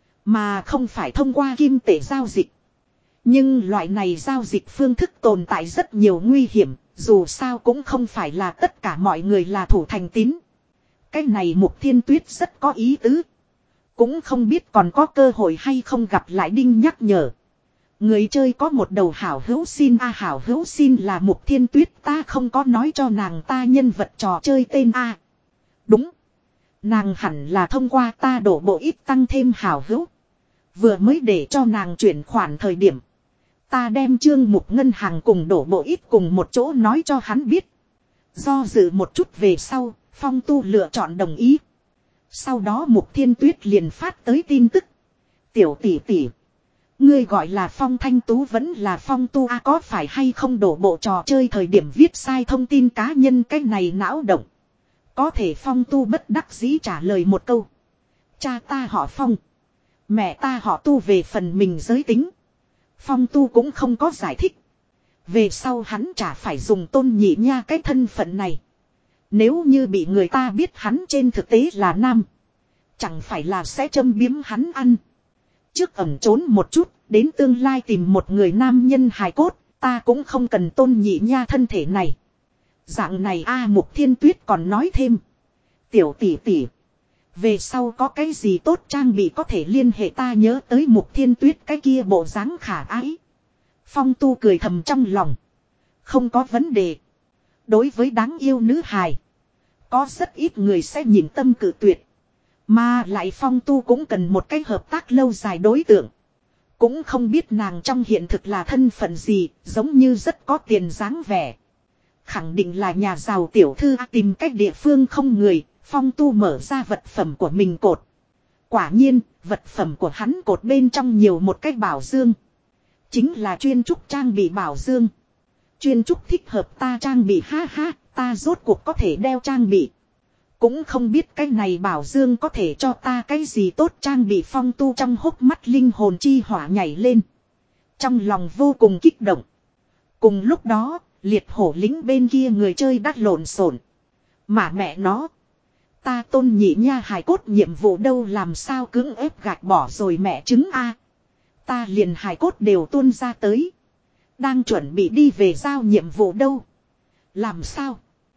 Mà không phải thông qua kim tệ giao dịch. Nhưng loại này giao dịch phương thức tồn tại rất nhiều nguy hiểm. Dù sao cũng không phải là tất cả mọi người là thủ thành tín. Cái này Mục Thiên Tuyết rất có ý tứ. Cũng không biết còn có cơ hội hay không gặp lại Đinh nhắc nhở. Người chơi có một đầu hảo hữu xin a hảo hữu xin là Mục Thiên Tuyết, ta không có nói cho nàng ta nhân vật trò chơi tên a. Đúng. Nàng hẳn là thông qua ta đổ bộ ít tăng thêm hảo hữu. Vừa mới để cho nàng chuyển khoản thời điểm. Ta đem Trương Mục ngân hàng cùng đổ bộ ít cùng một chỗ nói cho hắn biết. Do dự một chút về sau, Phong Tu lựa chọn đồng ý. Sau đó Mục Thiên Tuyết liền phát tới tin tức. Tiểu tỷ tỷ. Ngươi gọi là Phong Thanh Tú vẫn là Phong Tu a, có phải hay không đổ bộ trò chơi thời điểm viết sai thông tin cá nhân, cái này não động. Có thể Phong Tu bất đắc dĩ trả lời một câu. Cha ta họ Phong. Mẹ ta họ Tu, về phần mình giới tính. Phong Tu cũng không có giải thích. Về sau hắn chả phải dùng Tôn Nhị Nha cái thân phận này. Nếu như bị người ta biết hắn trên thực tế là nam. Chẳng phải là sẽ châm biếm hắn ăn. Trước ẩn trốn một chút, đến tương lai tìm một người nam nhân hài cốt, ta cũng không cần Tôn Nhị Nha thân thể này. Dạng này a Mục Thiên Tuyết còn nói thêm. Tiểu tỷ tỷ. Về sau có cái gì tốt trang bị có thể liên hệ, ta nhớ tới Mục Thiên Tuyết cái kia bộ dáng khả ái. Phong Tu cười thầm trong lòng. Không có vấn đề. Đối với đáng yêu nữ hài. Có rất ít người sẽ nhìn tâm cự tuyệt. Mà lại Phong Tu cũng cần một cái hợp tác lâu dài đối tượng. Cũng không biết nàng trong hiện thực là thân phận gì, giống như rất có tiền dáng vẻ. Khẳng định là nhà giàu tiểu thư, tìm cách địa phương không người, Phong Tu mở ra vật phẩm của mình cột. Quả nhiên, vật phẩm của hắn cột bên trong nhiều một cái bảo dương. Chính là chuyên trúc trang bị bảo dương. Chuyên trúc thích hợp ta trang bị, ha ha, ta rốt cuộc có thể đeo trang bị. Cũng không biết cái này bảo dương có thể cho ta cái gì tốt trang bị. Phong Tu trong hốc mắt linh hồn chi hỏa nhảy lên. Trong lòng vô cùng kích động. Cùng lúc đó, liệt hổ lính bên kia người chơi đắt lộn xộn. Mà mẹ nó. Ta Tôn Nhị Nha hài cốt nhiệm vụ đâu, làm sao cưỡng ép gạch bỏ rồi mẹ chứng a. Ta liền hài cốt đều tuôn ra tới. Đang chuẩn bị đi về giao nhiệm vụ đâu. Làm sao?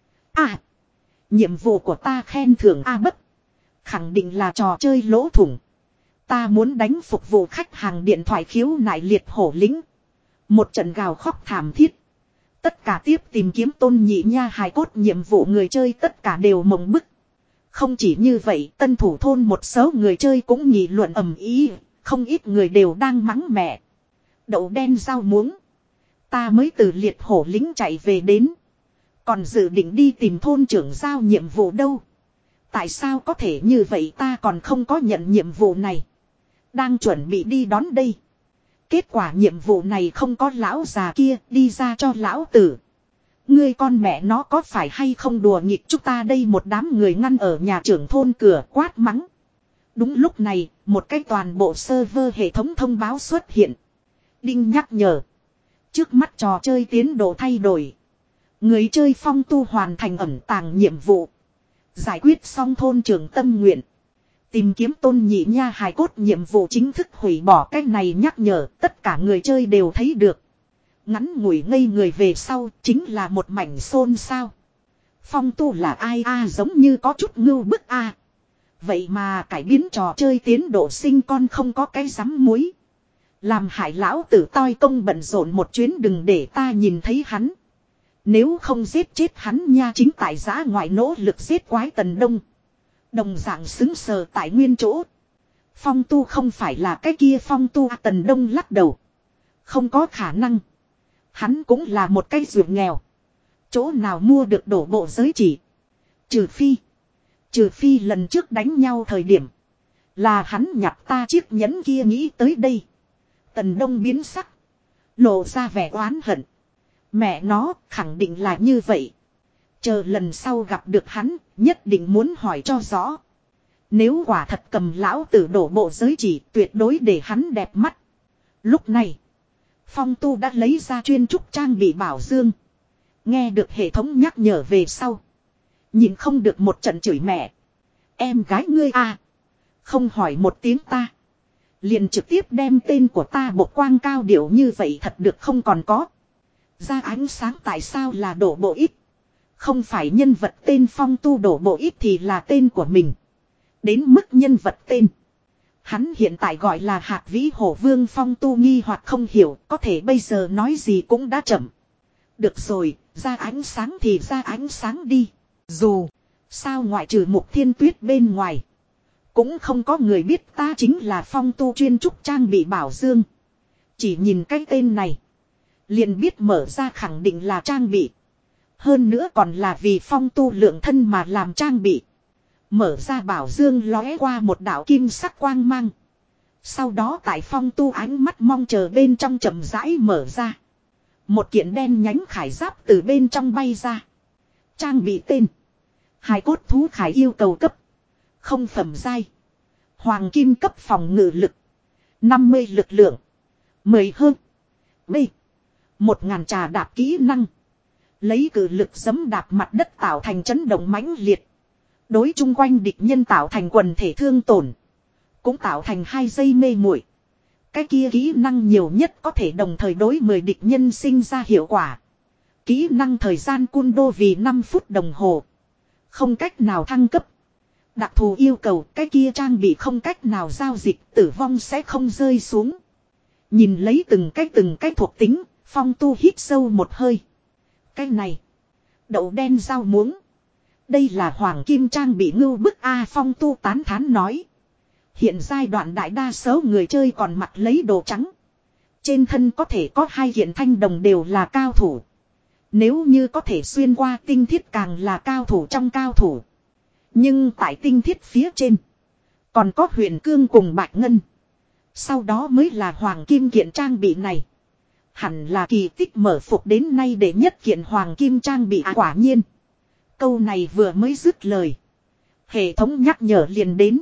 À. Nhiệm vụ của ta khen thưởng a bất. Khẳng định là trò chơi lỗ thủng. Ta muốn đánh phục vụ khách hàng điện thoại khiếu nại liệt hổ lính. Một trận gào khóc thảm thiết. Tất cả tiếp tìm kiếm Tôn Nhị Nha hài cốt nhiệm vụ người chơi tất cả đều mộng bức. Không chỉ như vậy, tân thủ thôn một số người chơi cũng nghị luận ầm ĩ, không ít người đều đang mắng mẹ. Đậu đen rau muống. Ta mới từ liệt hổ lính chạy về đến. Còn dự định đi tìm thôn trưởng giao nhiệm vụ đâu. Tại sao có thể như vậy, ta còn không có nhận nhiệm vụ này. Đang chuẩn bị đi đón đây. Kết quả nhiệm vụ này không có lão già kia, đi ra cho lão tử. Ngươi con mẹ nó có phải hay không đùa nghịch chúng ta đây, một đám người ngăn ở nhà trưởng thôn cửa quát mắng. Đúng lúc này, một cái toàn bộ server hệ thống thông báo xuất hiện. Đinh nhắc nhở. Trước mắt trò chơi tiến độ thay đổi. Người chơi Phong Tu hoàn thành ẩn tàng nhiệm vụ. Giải quyết xong thôn trưởng tâm nguyện. Tìm kiếm Tôn Nhị Nha hài cốt nhiệm vụ chính thức hủy bỏ. Cái này nhắc nhở tất cả người chơi đều thấy được. Ngắn ngủi ngây người về sau chính là một mảnh xôn xao. Phong Tu là ai a, à, giống như có chút ngưu bức a. À. Vậy mà cải biến trò chơi tiến độ sinh con không có cái rắm muối. Làm hại lão tử toi công bận rộn một chuyến, đừng để ta nhìn thấy hắn. Nếu không giết chết hắn nha, chính tại giã ngoại nỗ lực giết quái Tần Đông. Đồng dạng xứng sờ tại nguyên chỗ. Phong Tu không phải là cái kia Phong Tu à, Tần Đông lắc đầu. Không có khả năng. Hắn cũng là một cái ruộng nghèo. Chỗ nào mua được đổ bộ giới chỉ. Trừ phi. Trừ phi lần trước đánh nhau thời điểm. Là hắn nhặt ta chiếc nhẫn kia, nghĩ tới đây. Tần Đông biến sắc. Lộ ra vẻ oán hận. Mẹ nó khẳng định là như vậy. Chờ lần sau gặp được hắn, nhất định muốn hỏi cho rõ. Nếu quả thật cầm lão tử đổ bộ giới chỉ, tuyệt đối để hắn đẹp mắt. Lúc này, Phong Tu đã lấy ra chuyên trúc trang bị bảo dương. Nghe được hệ thống nhắc nhở về sau. Nhìn không được một trận chửi mẹ. Em gái ngươi à. Không hỏi một tiếng ta. Liền trực tiếp đem tên của ta bộc quang cao điệu như vậy, thật được không còn có. Ra ánh sáng tại sao là đổ bộ ít. Không phải nhân vật tên Phong Tu đổ bộ ít thì là tên của mình. Đến mức nhân vật tên. Hắn hiện tại gọi là Hạc Vĩ Hổ Vương Phong Tu nghi hoặc không hiểu, có thể bây giờ nói gì cũng đã chậm. Được rồi, ra ánh sáng thì ra ánh sáng đi. Dù sao ngoại trừ Mục Thiên Tuyết bên ngoài, cũng không có người biết ta chính là Phong Tu chuyên trúc trang bị bảo dương. Chỉ nhìn cái tên này, liền biết mở ra khẳng định là trang bị. Hơn nữa còn là vì Phong Tu lượng thân mà làm trang bị. Mở ra bảo dương lóe qua một đạo kim sắc quang mang. Sau đó tại Phong Tu ánh mắt mong chờ bên trong chậm rãi mở ra. Một kiện đen nhánh khải giáp từ bên trong bay ra. Trang bị tên: Hài cốt thú khải, yêu cầu cấp không phẩm giai, hoàng kim cấp phòng ngự lực, năm mươi lực lượng, mười hơn. B. Một ngàn trà đạp kỹ năng. Lấy cử lực giẫm đạp mặt đất tạo thành chấn động mãnh liệt. Đối chung quanh địch nhân tạo thành quần thể thương tổn. Cũng tạo thành hai giây mê muội. Cái kia kỹ năng nhiều nhất có thể đồng thời đối mười địch nhân sinh ra hiệu quả. Kỹ năng thời gian cun đô vì năm phút đồng hồ. Không cách nào thăng cấp. Đặc thù yêu cầu cái kia trang bị không cách nào giao dịch, tử vong sẽ không rơi xuống. Nhìn lấy từng cái từng cái thuộc tính, Phong Tu hít sâu một hơi. Cái này, đậu đen rau muống. Đây là hoàng kim trang bị ngưu bức A. Phong Tu tán thán nói. Hiện giai đoạn đại đa số người chơi còn mặc lấy đồ trắng. Trên thân có thể có hai kiện thanh đồng đều là cao thủ. Nếu như có thể xuyên qua tinh thiết càng là cao thủ trong cao thủ. Nhưng tại tinh thiết phía trên, còn có huyền cương cùng bạch ngân. Sau đó mới là hoàng kim kiện trang bị này. Hẳn là kỳ tích mở phục đến nay để nhất kiện hoàng kim trang bị. À, quả nhiên. Câu này vừa mới dứt lời, hệ thống nhắc nhở liền đến.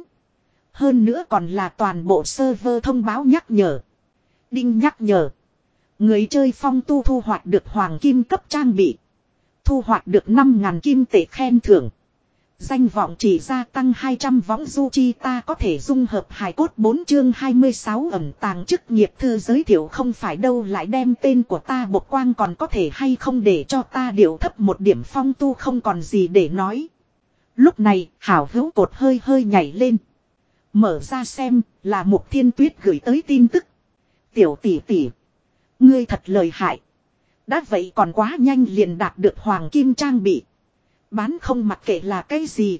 Hơn nữa còn là toàn bộ server thông báo nhắc nhở. Đinh nhắc nhở. Người chơi Phong Tu thu hoạch được hoàng kim cấp trang bị. Thu hoạch được năm nghìn kim tệ khen thưởng. Danh vọng chỉ gia tăng hai trăm võng du chi, ta có thể dung hợp hài cốt. Bốn chương hai mươi sáu ẩn tàng chức nghiệp thư giới thiệu. Không phải đâu, lại đem tên của ta bộc quang, còn có thể hay không để cho ta điệu thấp một điểm. Phong Tu không còn gì để nói. Lúc này hảo hữu cột hơi hơi nhảy lên. Mở ra xem là Mục Thiên Tuyết gửi tới tin tức. Tiểu tỷ tỷ, ngươi thật lợi hại. Đã vậy còn quá nhanh liền đạt được hoàng kim trang bị. Bán không mặc kệ là cái gì.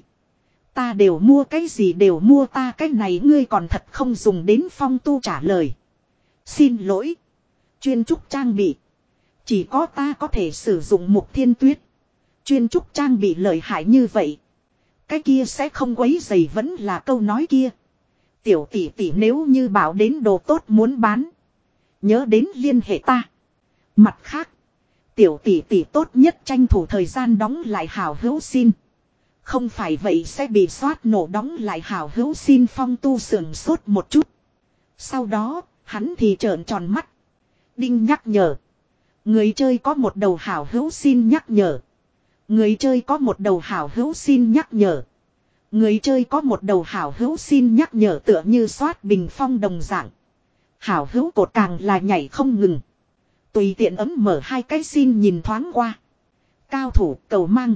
Ta đều mua, cái gì đều mua, ta cái này ngươi còn thật không dùng đến. Phong Tu trả lời. Xin lỗi. Chuyên trúc trang bị. Chỉ có ta có thể sử dụng. Mục Thiên Tuyết. Chuyên trúc trang bị lợi hại như vậy. Cái kia sẽ không quấy rầy, vẫn là câu nói kia. Tiểu tỷ tỷ nếu như bảo đến đồ tốt muốn bán, nhớ đến liên hệ ta. Mặt khác, tiểu tỷ tỷ tốt nhất tranh thủ thời gian đóng lại hảo hữu xin. Không phải vậy sẽ bị soát nổ. Đóng lại hảo hữu xin. Phong Tu sườn sốt một chút. Sau đó, hắn thì trợn tròn mắt. Đinh nhắc nhở. Người chơi có một đầu hảo hữu xin nhắc nhở. Người chơi có một đầu hảo hữu xin nhắc nhở. Người chơi có một đầu hảo hữu xin nhắc nhở, tựa như soát bình phong đồng dạng. Hảo hữu cột càng là nhảy không ngừng. Tùy tiện ấm mở hai cái xin nhìn thoáng qua. Cao thủ cầu mang.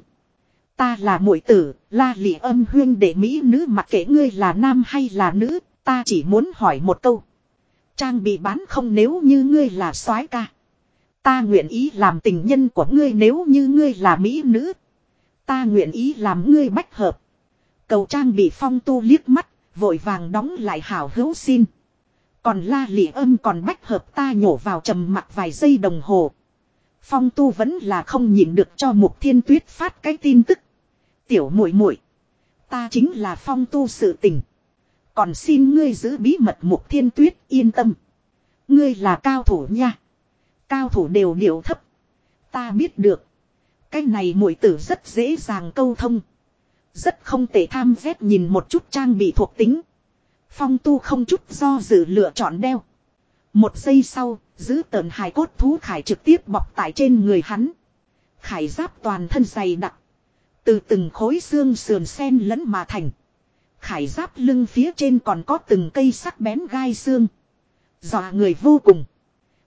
Ta là muội tử, La Lị Âm huyên đệ mỹ nữ, mặc kệ ngươi là nam hay là nữ, ta chỉ muốn hỏi một câu. Trang bị bán không? Nếu như ngươi là soái ca, ta nguyện ý làm tình nhân của ngươi. Nếu như ngươi là mỹ nữ, ta nguyện ý làm ngươi bách hợp. Cầu trang bị. Phong Tu liếc mắt, vội vàng đóng lại hảo hữu xin. Còn La Lị Âm còn bách hợp, ta nhổ vào trầm mặc vài giây đồng hồ. Phong Tu vẫn là không nhịn được cho Mục Thiên Tuyết phát cái tin tức. Tiểu muội muội, ta chính là Phong Tu sự tình. Còn xin ngươi giữ bí mật. Mục Thiên Tuyết yên tâm. Ngươi là cao thủ nha. Cao thủ đều điệu thấp. Ta biết được. Cái này muội tử rất dễ dàng câu thông. Rất không tệ. Tham vét nhìn một chút trang bị thuộc tính. Phong Tu không chút do dự lựa chọn đeo. Một giây sau, giữ tợn hài cốt thú khải trực tiếp bọc tại trên người hắn. Khải giáp toàn thân dày đặc. Từ từng khối xương sườn xen lẫn mà thành. Khải giáp lưng phía trên còn có từng cây sắc bén gai xương. Dọa người vô cùng.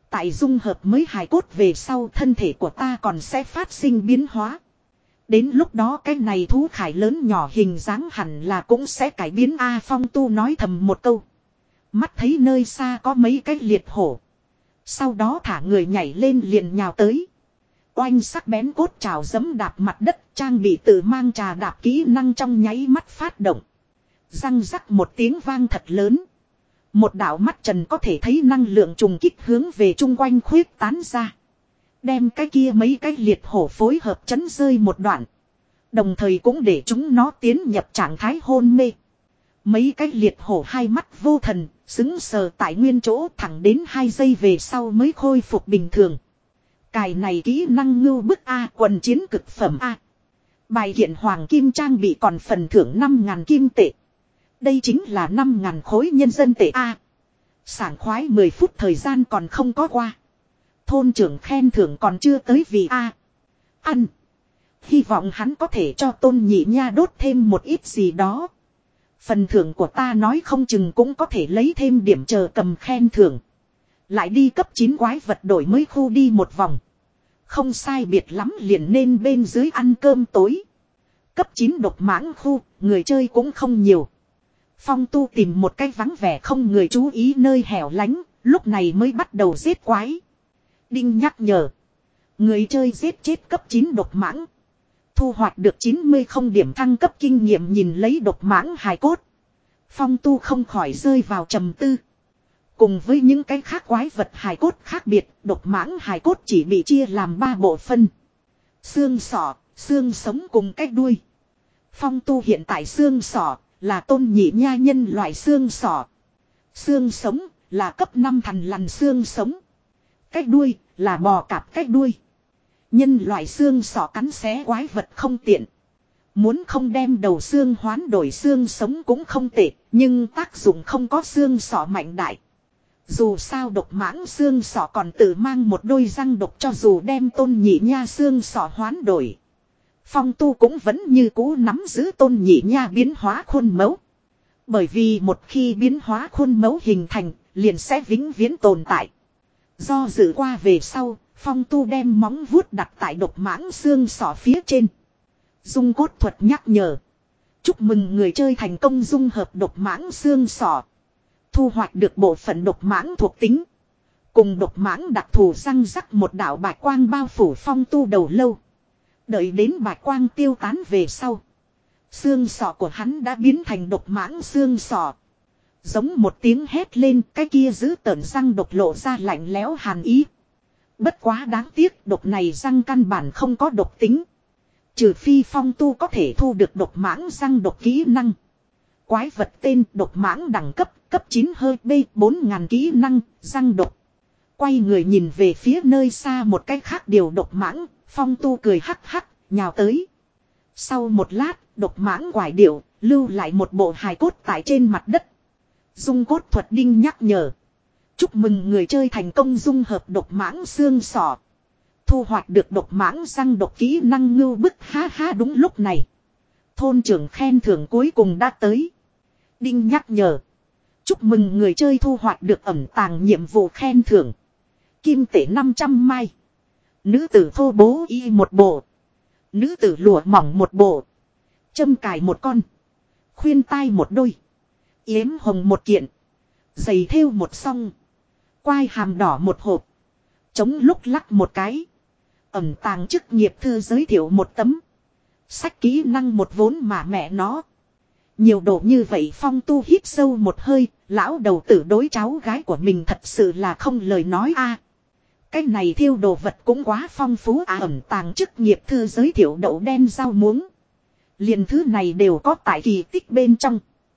Tại dung hợp mới hài cốt về sau thân thể của ta còn sẽ phát sinh biến hóa. Đến lúc đó cái này thú khải lớn nhỏ hình dáng hẳn là cũng sẽ cải biến A Phong Tu nói thầm một câu. Mắt thấy nơi xa có mấy cái liệt hổ. Sau đó thả người nhảy lên liền nhào tới. Oanh sắc bén cốt trào giẫm đạp mặt đất, trang bị tự mang trà đạp kỹ năng trong nháy mắt phát động. Răng rắc một tiếng vang thật lớn. Một đạo mắt trần có thể thấy năng lượng trùng kích hướng về chung quanh khuyết tán ra. Đem cái kia mấy cái liệt hổ phối hợp chấn rơi một đoạn. Đồng thời cũng để chúng nó tiến nhập trạng thái hôn mê. Mấy cái liệt hổ hai mắt vô thần, xứng sờ tại nguyên chỗ thẳng đến hai giây về sau mới khôi phục bình thường. Cài này kỹ năng ngưu bức A, quần chiến cực phẩm A. Bài kiện hoàng kim trang bị còn phần thưởng năm ngàn kim tệ. Đây chính là năm ngàn khối nhân dân tệ A. Sảng khoái mười phút thời gian còn không có qua. Thôn trưởng khen thưởng còn chưa tới vì A. Ăn. Hy vọng hắn có thể cho Tôn Nhị Nha đốt thêm một ít gì đó. Phần thưởng của ta nói không chừng cũng có thể lấy thêm điểm chờ cầm khen thưởng. Lại đi cấp chín quái vật đổi mới khu đi một vòng. Không sai biệt lắm liền nên bên dưới ăn cơm tối. Cấp chín độc mãng khu, người chơi cũng không nhiều. Phong Tu tìm một cái vắng vẻ không người chú ý nơi hẻo lánh, lúc này mới bắt đầu giết quái. Đinh nhắc nhở. Người chơi giết chết cấp chín độc mãng. Thu hoạch được chín mươi không điểm thăng cấp kinh nghiệm nhìn lấy độc mãng hài cốt. Phong Tu không khỏi rơi vào trầm tư. Cùng với những cái khác quái vật hài cốt khác biệt, độc mãng hài cốt chỉ bị chia làm ba bộ phân. Xương sọ, xương sống cùng cái đuôi. Phong Tu hiện tại xương sọ là Tôn Nhị Nha nhân loại xương sọ. Xương sống là cấp năm thằn lằn xương sống. Cái đuôi là bò cạp cái đuôi. Nhân loại xương sọ cắn xé quái vật không tiện. Muốn không đem đầu xương hoán đổi xương sống cũng không tệ, nhưng tác dụng không có xương sọ mạnh đại. Dù sao độc mãng xương sọ còn tự mang một đôi răng độc, cho dù đem Tôn Nhị Nha xương sọ hoán đổi. Phong Tu cũng vẫn như cũ nắm giữ Tôn Nhị Nha biến hóa khuôn mẫu. Bởi vì một khi biến hóa khuôn mẫu hình thành, liền sẽ vĩnh viễn tồn tại. Do dự qua về sau, Phong Tu đem móng vuốt đặt tại độc mãng xương sọ phía trên. Dung cốt thuật nhắc nhở. Chúc mừng người chơi thành công dung hợp độc mãng xương sọ. Thu hoạch được bộ phận độc mãng thuộc tính. Cùng độc mãng đặc thù răng rắc một đạo bạch quang bao phủ Phong Tu đầu lâu. Đợi đến bạch quang tiêu tán về sau. Xương sọ của hắn đã biến thành độc mãng xương sọ. Giống một tiếng hét lên, cái kia giữ tợn răng độc lộ ra lạnh lẽo hàn ý. Bất quá đáng tiếc, độc này răng căn bản không có độc tính. Trừ phi Phong Tu có thể thu được độc mãng răng độc kỹ năng. Quái vật tên độc mãng đẳng cấp, cấp chín hơi B bốn ngàn kỹ năng, răng độc. Quay người nhìn về phía nơi xa một cái khác điều độc mãng, Phong Tu cười hắc hắc, nhào tới. Sau một lát, độc mãng quải điệu, lưu lại một bộ hài cốt tại trên mặt đất. Dung cốt thuật đinh nhắc nhở. Chúc mừng người chơi thành công dung hợp độc mãng xương sọ. Thu hoạch được độc mãng răng độc kỹ năng ngưu bức ha ha. Đúng lúc này. Thôn trưởng khen thưởng cuối cùng đã tới. Đinh nhắc nhở. Chúc mừng người chơi thu hoạch được ẩn tàng nhiệm vụ khen thưởng. Kim tể năm trăm mai. Nữ tử thô bố y một bộ. Nữ tử lụa mỏng một bộ. Châm cài một con. Khuyên tai một đôi. Yếm hồng một kiện. Giày thêu một song. Quai hàm đỏ một hộp. Chống lúc lắc một cái. Ẩm tàng chức nghiệp thư giới thiệu một tấm. Sách kỹ năng một vốn mà mẹ nó. Nhiều đồ như vậy Phong Tu hít sâu một hơi. Lão đầu tử đối cháu gái của mình thật sự là không lời nói a. Cái này thiêu đồ vật cũng quá phong phú à. Ẩm tàng chức nghiệp thư giới thiệu đậu đen rau muống. Liền thứ này đều có tại kỳ tích bên trong.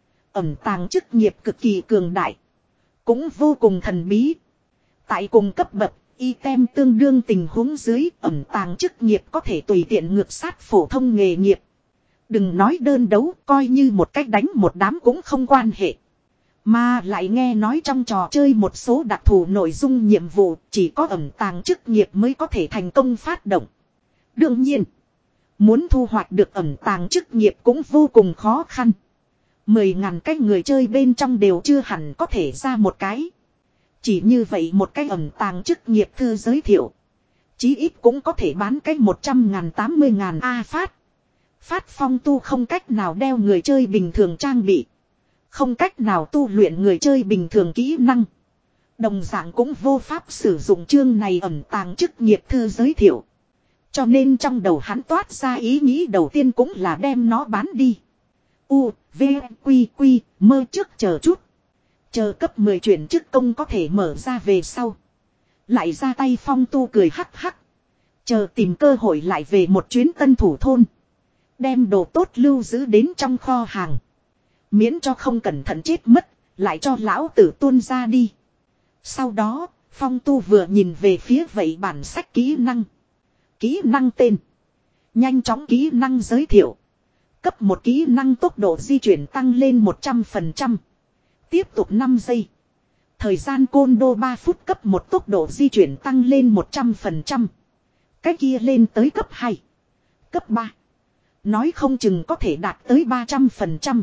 Ẩm tàng chức nghiệp cực kỳ cường đại. Cũng vô cùng thần bí. Tại cùng cấp bậc, item tương đương tình huống dưới, ẩm tàng chức nghiệp có thể tùy tiện ngược sát phổ thông nghề nghiệp. Đừng nói đơn đấu, coi như một cách đánh một đám cũng không quan hệ. Mà lại nghe nói trong trò chơi một số đặc thù nội dung nhiệm vụ chỉ có ẩm tàng chức nghiệp mới có thể thành công phát động. Đương nhiên, muốn thu hoạch được ẩm tàng chức nghiệp cũng vô cùng khó khăn. Mười ngàn cái người chơi bên trong đều chưa hẳn có thể ra một cái. Chỉ như vậy một cái ẩn tàng chức nghiệp thư giới thiệu. Chí ít cũng có thể bán cái một trăm ngàn tám mươi ngàn A phát. Phát Phong tu không cách nào đeo người chơi bình thường trang bị. Không cách nào tu luyện người chơi bình thường kỹ năng. Đồng dạng cũng vô pháp sử dụng chương này ẩn tàng chức nghiệp thư giới thiệu. Cho nên trong đầu hắn toát ra ý nghĩ đầu tiên cũng là đem nó bán đi. U, V, Quy, Quy, mơ trước chờ chút. Chờ cấp mười chuyển chức công có thể mở ra về sau. Lại ra tay Phong tu cười hắc hắc. Chờ tìm cơ hội lại về một chuyến tân thủ thôn. Đem đồ tốt lưu giữ đến trong kho hàng. Miễn cho không cẩn thận chết mất, lại cho lão tử tuôn ra đi. Sau đó, Phong tu vừa nhìn về phía vậy bản sách kỹ năng. Kỹ năng tên. Nhanh chóng kỹ năng giới thiệu. Cấp một kỹ năng tốc độ di chuyển tăng lên một trăm phần trăm. Tiếp tục năm giây. Thời gian côn đô ba phút cấp một tốc độ di chuyển tăng lên một trăm phần trăm. Cái kia lên tới cấp hai. Cấp ba. Nói không chừng có thể đạt tới ba trăm phần trăm.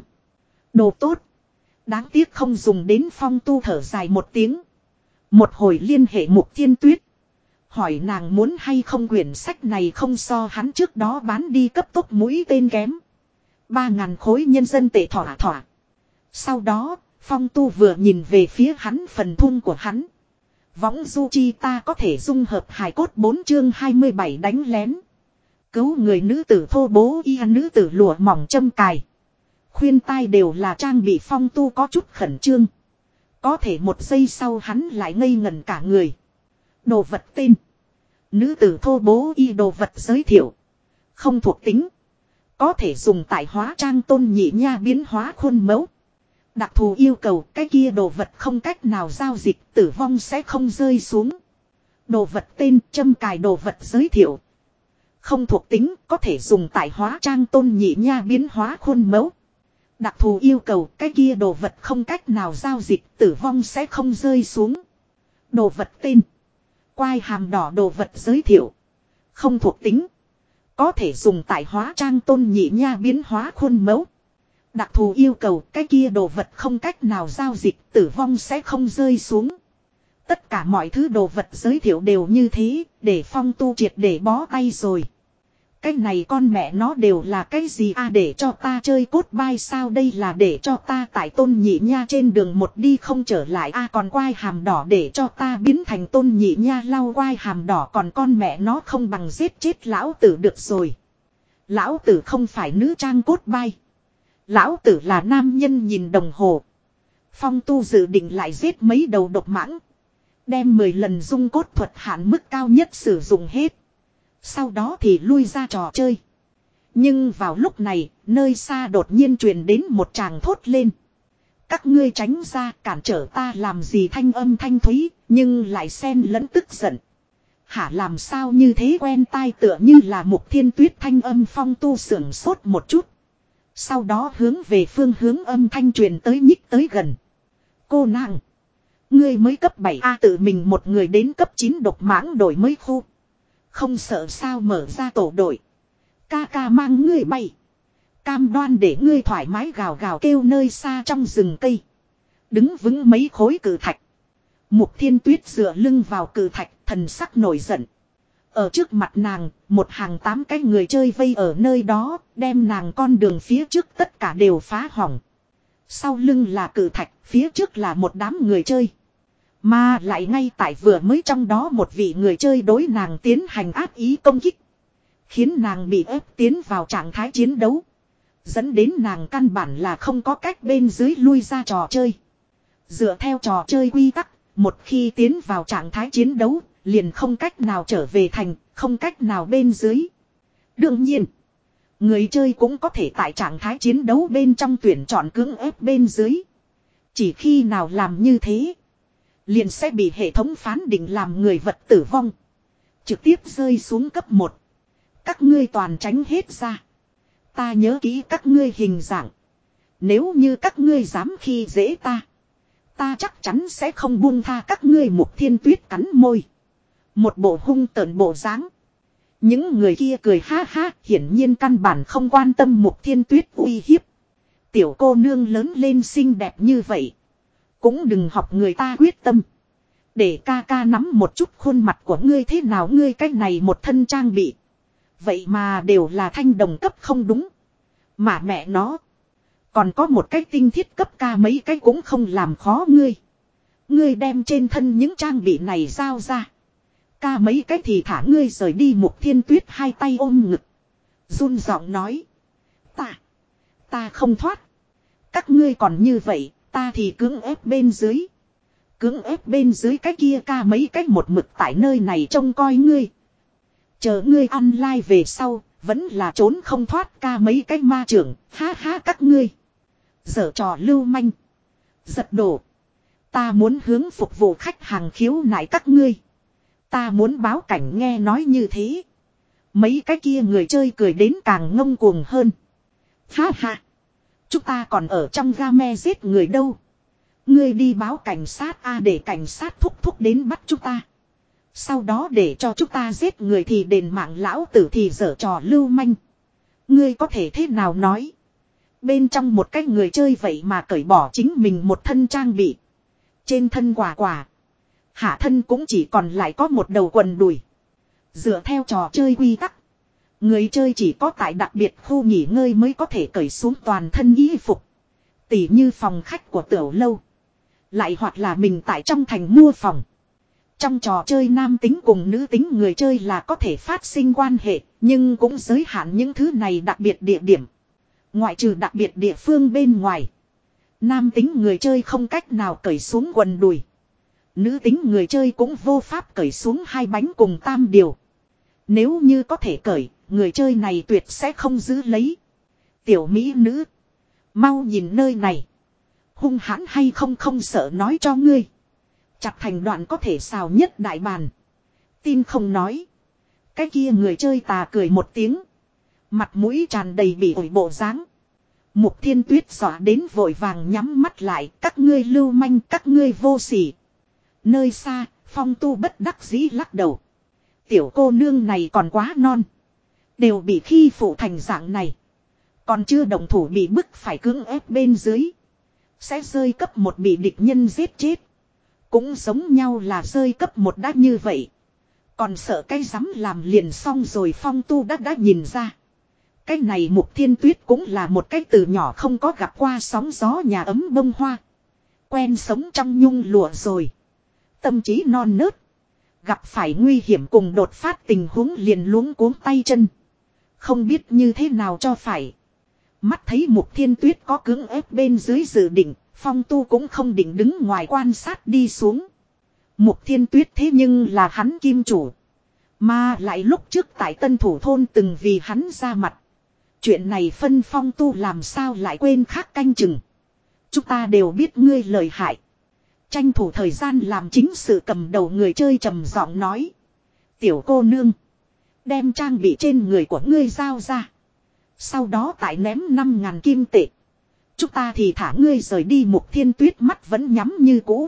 Đồ tốt. Đáng tiếc không dùng đến Phong tu thở dài một tiếng. Một hồi liên hệ Mục Thiên Tuyết. Hỏi nàng muốn hay không quyển sách này không so hắn trước đó bán đi cấp tốc mũi tên kém. Ba ngàn khối nhân dân tệ thỏa thỏa. Sau đó, Phong tu vừa nhìn về phía hắn phần thun của hắn. Võng du chi ta có thể dung hợp hài cốt bốn chương hai mươi bảy đánh lén. Cứu người nữ tử thô bố y nữ tử lụa mỏng châm cài. Khuyên tai đều là trang bị Phong tu có chút khẩn trương. Có thể một giây sau hắn lại ngây ngẩn cả người. Đồ vật tên. Nữ tử thô bố y đồ vật giới thiệu. Không thuộc tính. Có thể dùng tại hóa trang tôn nhị nha biến hóa khuôn mẫu. Đặc thù yêu cầu cái kia đồ vật không cách nào giao dịch tử vong sẽ không rơi xuống. Đồ vật tên châm cài đồ vật giới thiệu. Không thuộc tính có thể dùng tại hóa trang tôn nhị nha biến hóa khuôn mẫu. Đặc thù yêu cầu cái kia đồ vật không cách nào giao dịch tử vong sẽ không rơi xuống. Đồ vật tên. Quai hàm đỏ đồ vật giới thiệu. Không thuộc tính. Có thể dùng tại hóa trang tôn nhị nha biến hóa khuôn mẫu. Đặc thù yêu cầu cái kia đồ vật không cách nào giao dịch tử vong sẽ không rơi xuống. Tất cả mọi thứ đồ vật giới thiệu đều như thế để Phong tu triệt để bó tay rồi. Cái này con mẹ nó đều là cái gì à để cho ta chơi cốt bay sao đây là để cho ta tại tôn nhị nha trên đường một đi không trở lại à còn quai hàm đỏ để cho ta biến thành tôn nhị nha lau quai hàm đỏ còn con mẹ nó không bằng giết chết lão tử được rồi. Lão tử không phải nữ trang cốt bay. Lão tử là nam nhân nhìn đồng hồ. Phong tu dự định lại giết mấy đầu độc mãng. Đem mười lần dung cốt thuật hạn mức cao nhất sử dụng hết. Sau đó thì lui ra trò chơi. Nhưng vào lúc này, nơi xa đột nhiên truyền đến một tràng thốt lên. Các ngươi tránh ra cản trở ta làm gì thanh âm thanh thúy, nhưng lại xen lẫn tức giận. Hả làm sao như thế quen tai tựa như là Mục Thiên Tuyết thanh âm Phong tu sưởng sốt một chút. Sau đó hướng về phương hướng âm thanh truyền tới nhích tới gần. Cô nàng. Ngươi mới cấp bảy A tự mình một người đến cấp chín độc mãng đổi mới khu. Không sợ sao mở ra tổ đội. Ca ca mang ngươi bay. Cam đoan để ngươi thoải mái gào gào kêu nơi xa trong rừng cây. Đứng vững mấy khối cử thạch. Mục Thiên Tuyết dựa lưng vào cử thạch thần sắc nổi giận. Ở trước mặt nàng, một hàng tám cái người chơi vây ở nơi đó, đem nàng con đường phía trước tất cả đều phá hỏng. Sau lưng là cử thạch, phía trước là một đám người chơi. Mà lại ngay tại vừa mới trong đó một vị người chơi đối nàng tiến hành ác ý công kích. Khiến nàng bị ép tiến vào trạng thái chiến đấu. Dẫn đến nàng căn bản là không có cách bên dưới lui ra trò chơi. Dựa theo trò chơi quy tắc, một khi tiến vào trạng thái chiến đấu, liền không cách nào trở về thành, không cách nào bên dưới. Đương nhiên, người chơi cũng có thể tại trạng thái chiến đấu bên trong tuyển chọn cưỡng ép bên dưới. Chỉ khi nào làm như thế, liền sẽ bị hệ thống phán định làm người vật tử vong. Trực tiếp rơi xuống cấp một. Các ngươi toàn tránh hết ra. Ta nhớ kỹ các ngươi hình dạng. Nếu như các ngươi dám khi dễ ta, ta chắc chắn sẽ không buông tha các ngươi. Mục Thiên Tuyết cắn môi. Một bộ hung tợn bộ dáng. Những người kia cười ha ha, hiển nhiên căn bản không quan tâm Mục Thiên Tuyết uy hiếp. Tiểu cô nương lớn lên xinh đẹp như vậy, cũng đừng học người ta quyết tâm. Để ca ca nắm một chút khuôn mặt của ngươi thế nào, ngươi cái này một thân trang bị. Vậy mà đều là thanh đồng cấp không đúng. Mà mẹ nó. Còn có một cái tinh thiết cấp ca mấy cái cũng không làm khó ngươi. Ngươi đem trên thân những trang bị này giao ra. Ca mấy cái thì thả ngươi rời đi. Mục Thiên Tuyết hai tay ôm ngực. Run giọng nói. Ta. Ta không thoát. Các ngươi còn như vậy. Ta thì cưỡng ép bên dưới. Cưỡng ép bên dưới cái kia ca mấy cái một mực tại nơi này trông coi ngươi. Chờ ngươi online về sau. Vẫn là trốn không thoát ca mấy cái ma trưởng. Ha ha các ngươi. Giở trò lưu manh. Giật đổ. Ta muốn hướng phục vụ khách hàng khiếu nại các ngươi. Ta muốn báo cảnh nghe nói như thế. Mấy cái kia người chơi cười đến càng ngông cuồng hơn. Ha ha. Chúng ta còn ở trong game giết người đâu. Ngươi đi báo cảnh sát a để cảnh sát thúc thúc đến bắt chúng ta. Sau đó để cho chúng ta giết người thì đền mạng lão tử thì giở trò lưu manh. Ngươi có thể thế nào nói. Bên trong một cái người chơi vậy mà cởi bỏ chính mình một thân trang bị. Trên thân quả quả. Hạ thân cũng chỉ còn lại có một đầu quần đùi. Dựa theo trò chơi quy tắc. Người chơi chỉ có tại đặc biệt khu nghỉ ngơi mới có thể cởi xuống toàn thân y phục. Tỉ như phòng khách của tiểu lâu. Lại hoặc là mình tại trong thành mua phòng. Trong trò chơi nam tính cùng nữ tính người chơi là có thể phát sinh quan hệ. Nhưng cũng giới hạn những thứ này đặc biệt địa điểm. Ngoại trừ đặc biệt địa phương bên ngoài. Nam tính người chơi không cách nào cởi xuống quần đùi. Nữ tính người chơi cũng vô pháp cởi xuống hai bánh cùng tam điều. Nếu như có thể cởi, người chơi này tuyệt sẽ không giữ lấy. Tiểu mỹ nữ. Mau nhìn nơi này. Hung hãn hay không không sợ nói cho ngươi. Chặt thành đoạn có thể xào nhất đại bàn. Tin không nói. Cái kia người chơi tà cười một tiếng. Mặt mũi tràn đầy bị ổi bộ dáng. Mục Thiên Tuyết dọa đến vội vàng nhắm mắt lại. Các ngươi lưu manh, các ngươi vô sỉ. Nơi xa, Phong Tu bất đắc dĩ lắc đầu. Tiểu cô nương này còn quá non. Đều bị khi phụ thành dạng này. Còn chưa đồng thủ bị bức phải cưỡng ép bên dưới. Sẽ rơi cấp một bị địch nhân giết chết. Cũng giống nhau là rơi cấp một đã như vậy. Còn sợ cái dám làm liền xong rồi. Phong Tu đã đã nhìn ra. Cái này Mục Thiên Tuyết cũng là một cái từ nhỏ không có gặp qua sóng gió nhà ấm bông hoa. Quen sống trong nhung lụa rồi. Tâm trí non nớt. Gặp phải nguy hiểm cùng đột phát tình huống liền luống cuống tay chân. Không biết như thế nào cho phải. Mắt thấy Mục Thiên Tuyết có cưỡng ép bên dưới dự định. Phong Tu cũng không định đứng ngoài quan sát đi xuống. Mục Thiên Tuyết thế nhưng là hắn kim chủ. Mà lại lúc trước tại Tân Thủ Thôn từng vì hắn ra mặt. Chuyện này phân Phong Tu làm sao lại quên khác canh chừng. Chúng ta đều biết ngươi lời hại. Tranh thủ thời gian làm chính sự cầm đầu người chơi trầm giọng nói. Tiểu cô nương. Đem trang bị trên người của ngươi giao ra. Sau đó tại ném năm ngàn kim tệ. Chúng ta thì thả ngươi rời đi. Mục Thiên Tuyết mắt vẫn nhắm như cũ.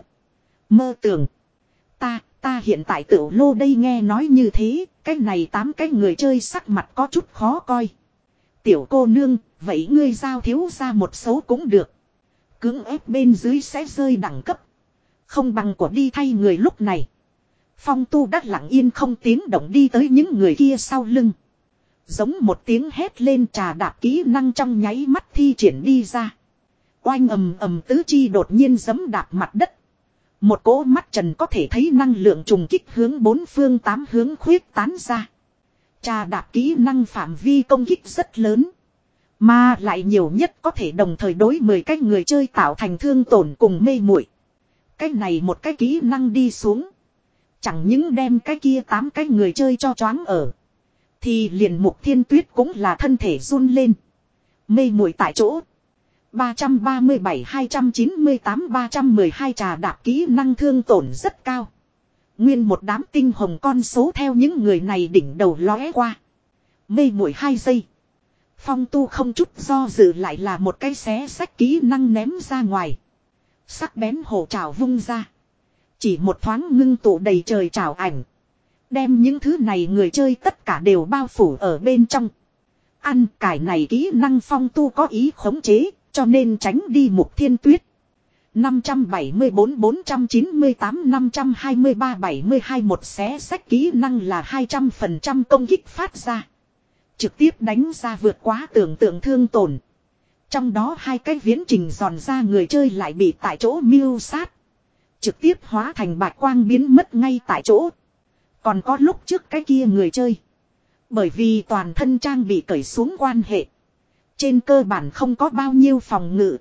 Mơ tưởng. Ta, ta hiện tại tiểu lô đây nghe nói như thế. Cái này tám cái người chơi sắc mặt có chút khó coi. Tiểu cô nương, vậy ngươi giao thiếu ra một số cũng được. Cưỡng ép bên dưới sẽ rơi đẳng cấp. Không bằng của đi thay người lúc này. Phong Tu đắt lặng yên không tiếng động đi tới những người kia sau lưng. Giống một tiếng hét lên trà đạp kỹ năng trong nháy mắt thi triển đi ra. Oanh ầm ầm tứ chi đột nhiên giẫm đạp mặt đất. Một cỗ mắt trần có thể thấy năng lượng trùng kích hướng bốn phương tám hướng khuyết tán ra. Trà đạp kỹ năng phạm vi công kích rất lớn. Mà lại nhiều nhất có thể đồng thời đối mười cái người chơi tạo thành thương tổn cùng mê muội. Cái này một cái kỹ năng đi xuống. Chẳng những đem cái kia tám cái người chơi cho choáng ở. Thì liền Mục Thiên Tuyết cũng là thân thể run lên. Mê muội tại chỗ. ba trăm ba mươi bảy hai trăm chín mươi tám ba trăm mười hai trà đạp kỹ năng thương tổn rất cao. Nguyên một đám tinh hồng con số theo những người này đỉnh đầu lóe qua. Mê muội hai giây. Phong Tu không chút do dự lại là một cái xé sách kỹ năng ném ra ngoài. Sắc bén hổ trảo vung ra. Chỉ một thoáng ngưng tụ đầy trời trảo ảnh. Đem những thứ này người chơi tất cả đều bao phủ ở bên trong. Ăn cải này kỹ năng Phong Tu có ý khống chế, cho nên tránh đi Mục Thiên Tuyết. năm trăm bảy mươi bốn bốn trăm chín mươi tám năm trăm hai mươi ba bảy mươi hai một xé sách kỹ năng là hai trăm phần trăm công kích phát ra. Trực tiếp đánh ra vượt quá tưởng tượng thương tổn. Trong đó hai cái viễn trình giòn ra người chơi lại bị tại chỗ mưu sát. Trực tiếp hóa thành bạch quang biến mất ngay tại chỗ. Còn có lúc trước cái kia người chơi. Bởi vì toàn thân trang bị cởi xuống quan hệ. Trên cơ bản không có bao nhiêu phòng ngự.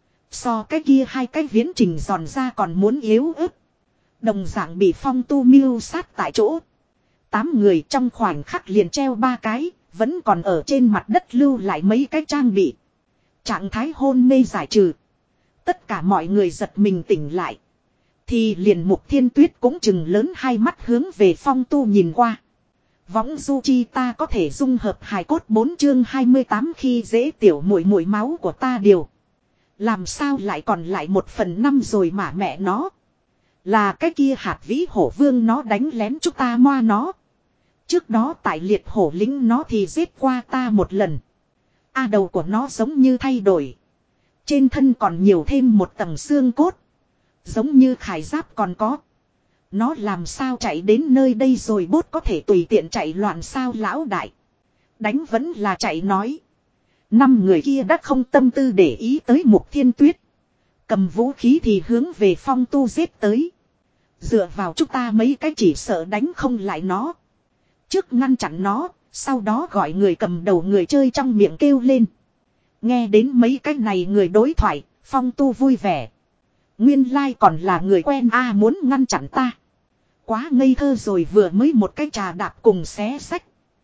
So cái kia hai cái viễn trình giòn ra còn muốn yếu ớt. Đồng dạng bị phong tu mưu sát tại chỗ. Tám người trong khoảnh khắc liền treo ba cái. Vẫn còn ở trên mặt đất lưu lại mấy cái trang bị. Trạng thái hôn mê giải trừ. Tất cả mọi người giật mình tỉnh lại. Thì liền Mục Thiên Tuyết cũng chừng lớn hai mắt hướng về phong tu nhìn qua. Võng du chi ta có thể dung hợp hài cốt bốn chương hai mươi tám khi dễ tiểu muội muội máu của ta điều. Làm sao lại còn lại một phần năm rồi mà mẹ nó. Là cái kia hạt vĩ hổ vương nó đánh lén chúng ta moa nó. Trước đó tại liệt hổ lính nó thì giết qua ta một lần. A đầu của nó giống như thay đổi. Trên thân còn nhiều thêm một tầng xương cốt. Giống như khải giáp còn có. Nó làm sao chạy đến nơi đây rồi bốt có thể tùy tiện chạy loạn sao lão đại. Đánh vẫn là chạy nói. Năm người kia đã không tâm tư để ý tới Mục Thiên Tuyết. Cầm vũ khí thì hướng về phong tu giết tới. Dựa vào chúng ta mấy cái chỉ sợ đánh không lại nó. Trước ngăn chặn nó, sau đó gọi người cầm đầu người chơi trong miệng kêu lên. Nghe đến mấy cái này người đối thoại, phong tu vui vẻ. Nguyên lai like còn là người quen a à, muốn ngăn chặn ta. Quá ngây thơ rồi vừa mới một cái trà đạp cùng xé sách.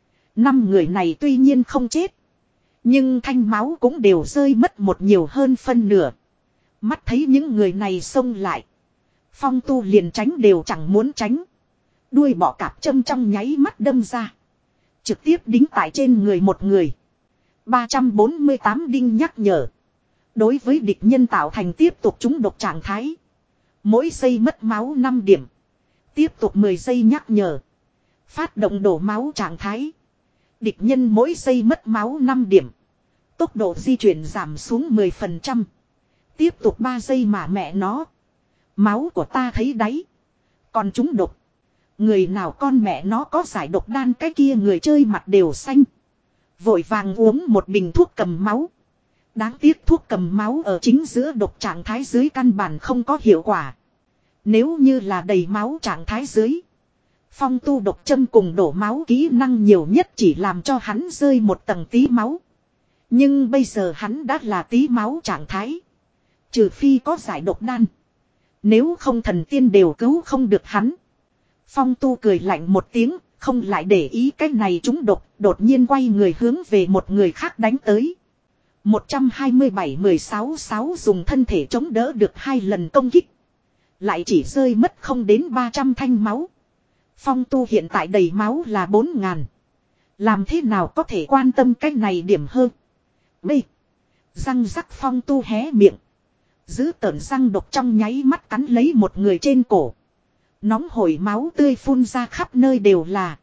Năm người này tuy nhiên không chết. Nhưng thanh máu cũng đều rơi mất một nhiều hơn phân nửa. Mắt thấy những người này xông lại. Phong tu liền tránh đều chẳng muốn tránh. Đuôi bọ cạp châm trong nháy mắt đâm ra. Trực tiếp đính tại trên người một người. ba trăm bốn mươi tám đinh nhắc nhở. Đối với địch nhân tạo thành tiếp tục trúng độc trạng thái. Mỗi giây mất máu năm điểm. Tiếp tục mười giây nhắc nhở. Phát động đổ máu trạng thái. Địch nhân mỗi giây mất máu năm điểm. Tốc độ di chuyển giảm xuống mười phần trăm. Tiếp tục ba giây mà mẹ nó. Máu của ta thấy đáy. Còn trúng độc. Người nào con mẹ nó có giải độc đan cái kia người chơi mặt đều xanh. Vội vàng uống một bình thuốc cầm máu. Đáng tiếc thuốc cầm máu ở chính giữa độc trạng thái dưới căn bản không có hiệu quả. Nếu như là đầy máu trạng thái dưới. Phong tu độc châm cùng đổ máu kỹ năng nhiều nhất chỉ làm cho hắn rơi một tầng tí máu. Nhưng bây giờ hắn đã là tí máu trạng thái. Trừ phi có giải độc đan. Nếu không thần tiên đều cứu không được hắn. Phong tu cười lạnh một tiếng, không lại để ý cái này trúng độc, đột nhiên quay người hướng về một người khác đánh tới. một trăm hai mươi bảy mười sáu sáu dùng thân thể chống đỡ được hai lần công kích. Lại chỉ rơi mất không đến ba trăm thanh máu. Phong tu hiện tại đầy máu là bốn ngàn. Làm thế nào có thể quan tâm cái này điểm hơn. B. Răng rắc phong tu hé miệng. Giữ tợn răng độc trong nháy mắt cắn lấy một người trên cổ. Nóng hổi máu tươi phun ra khắp nơi đều là.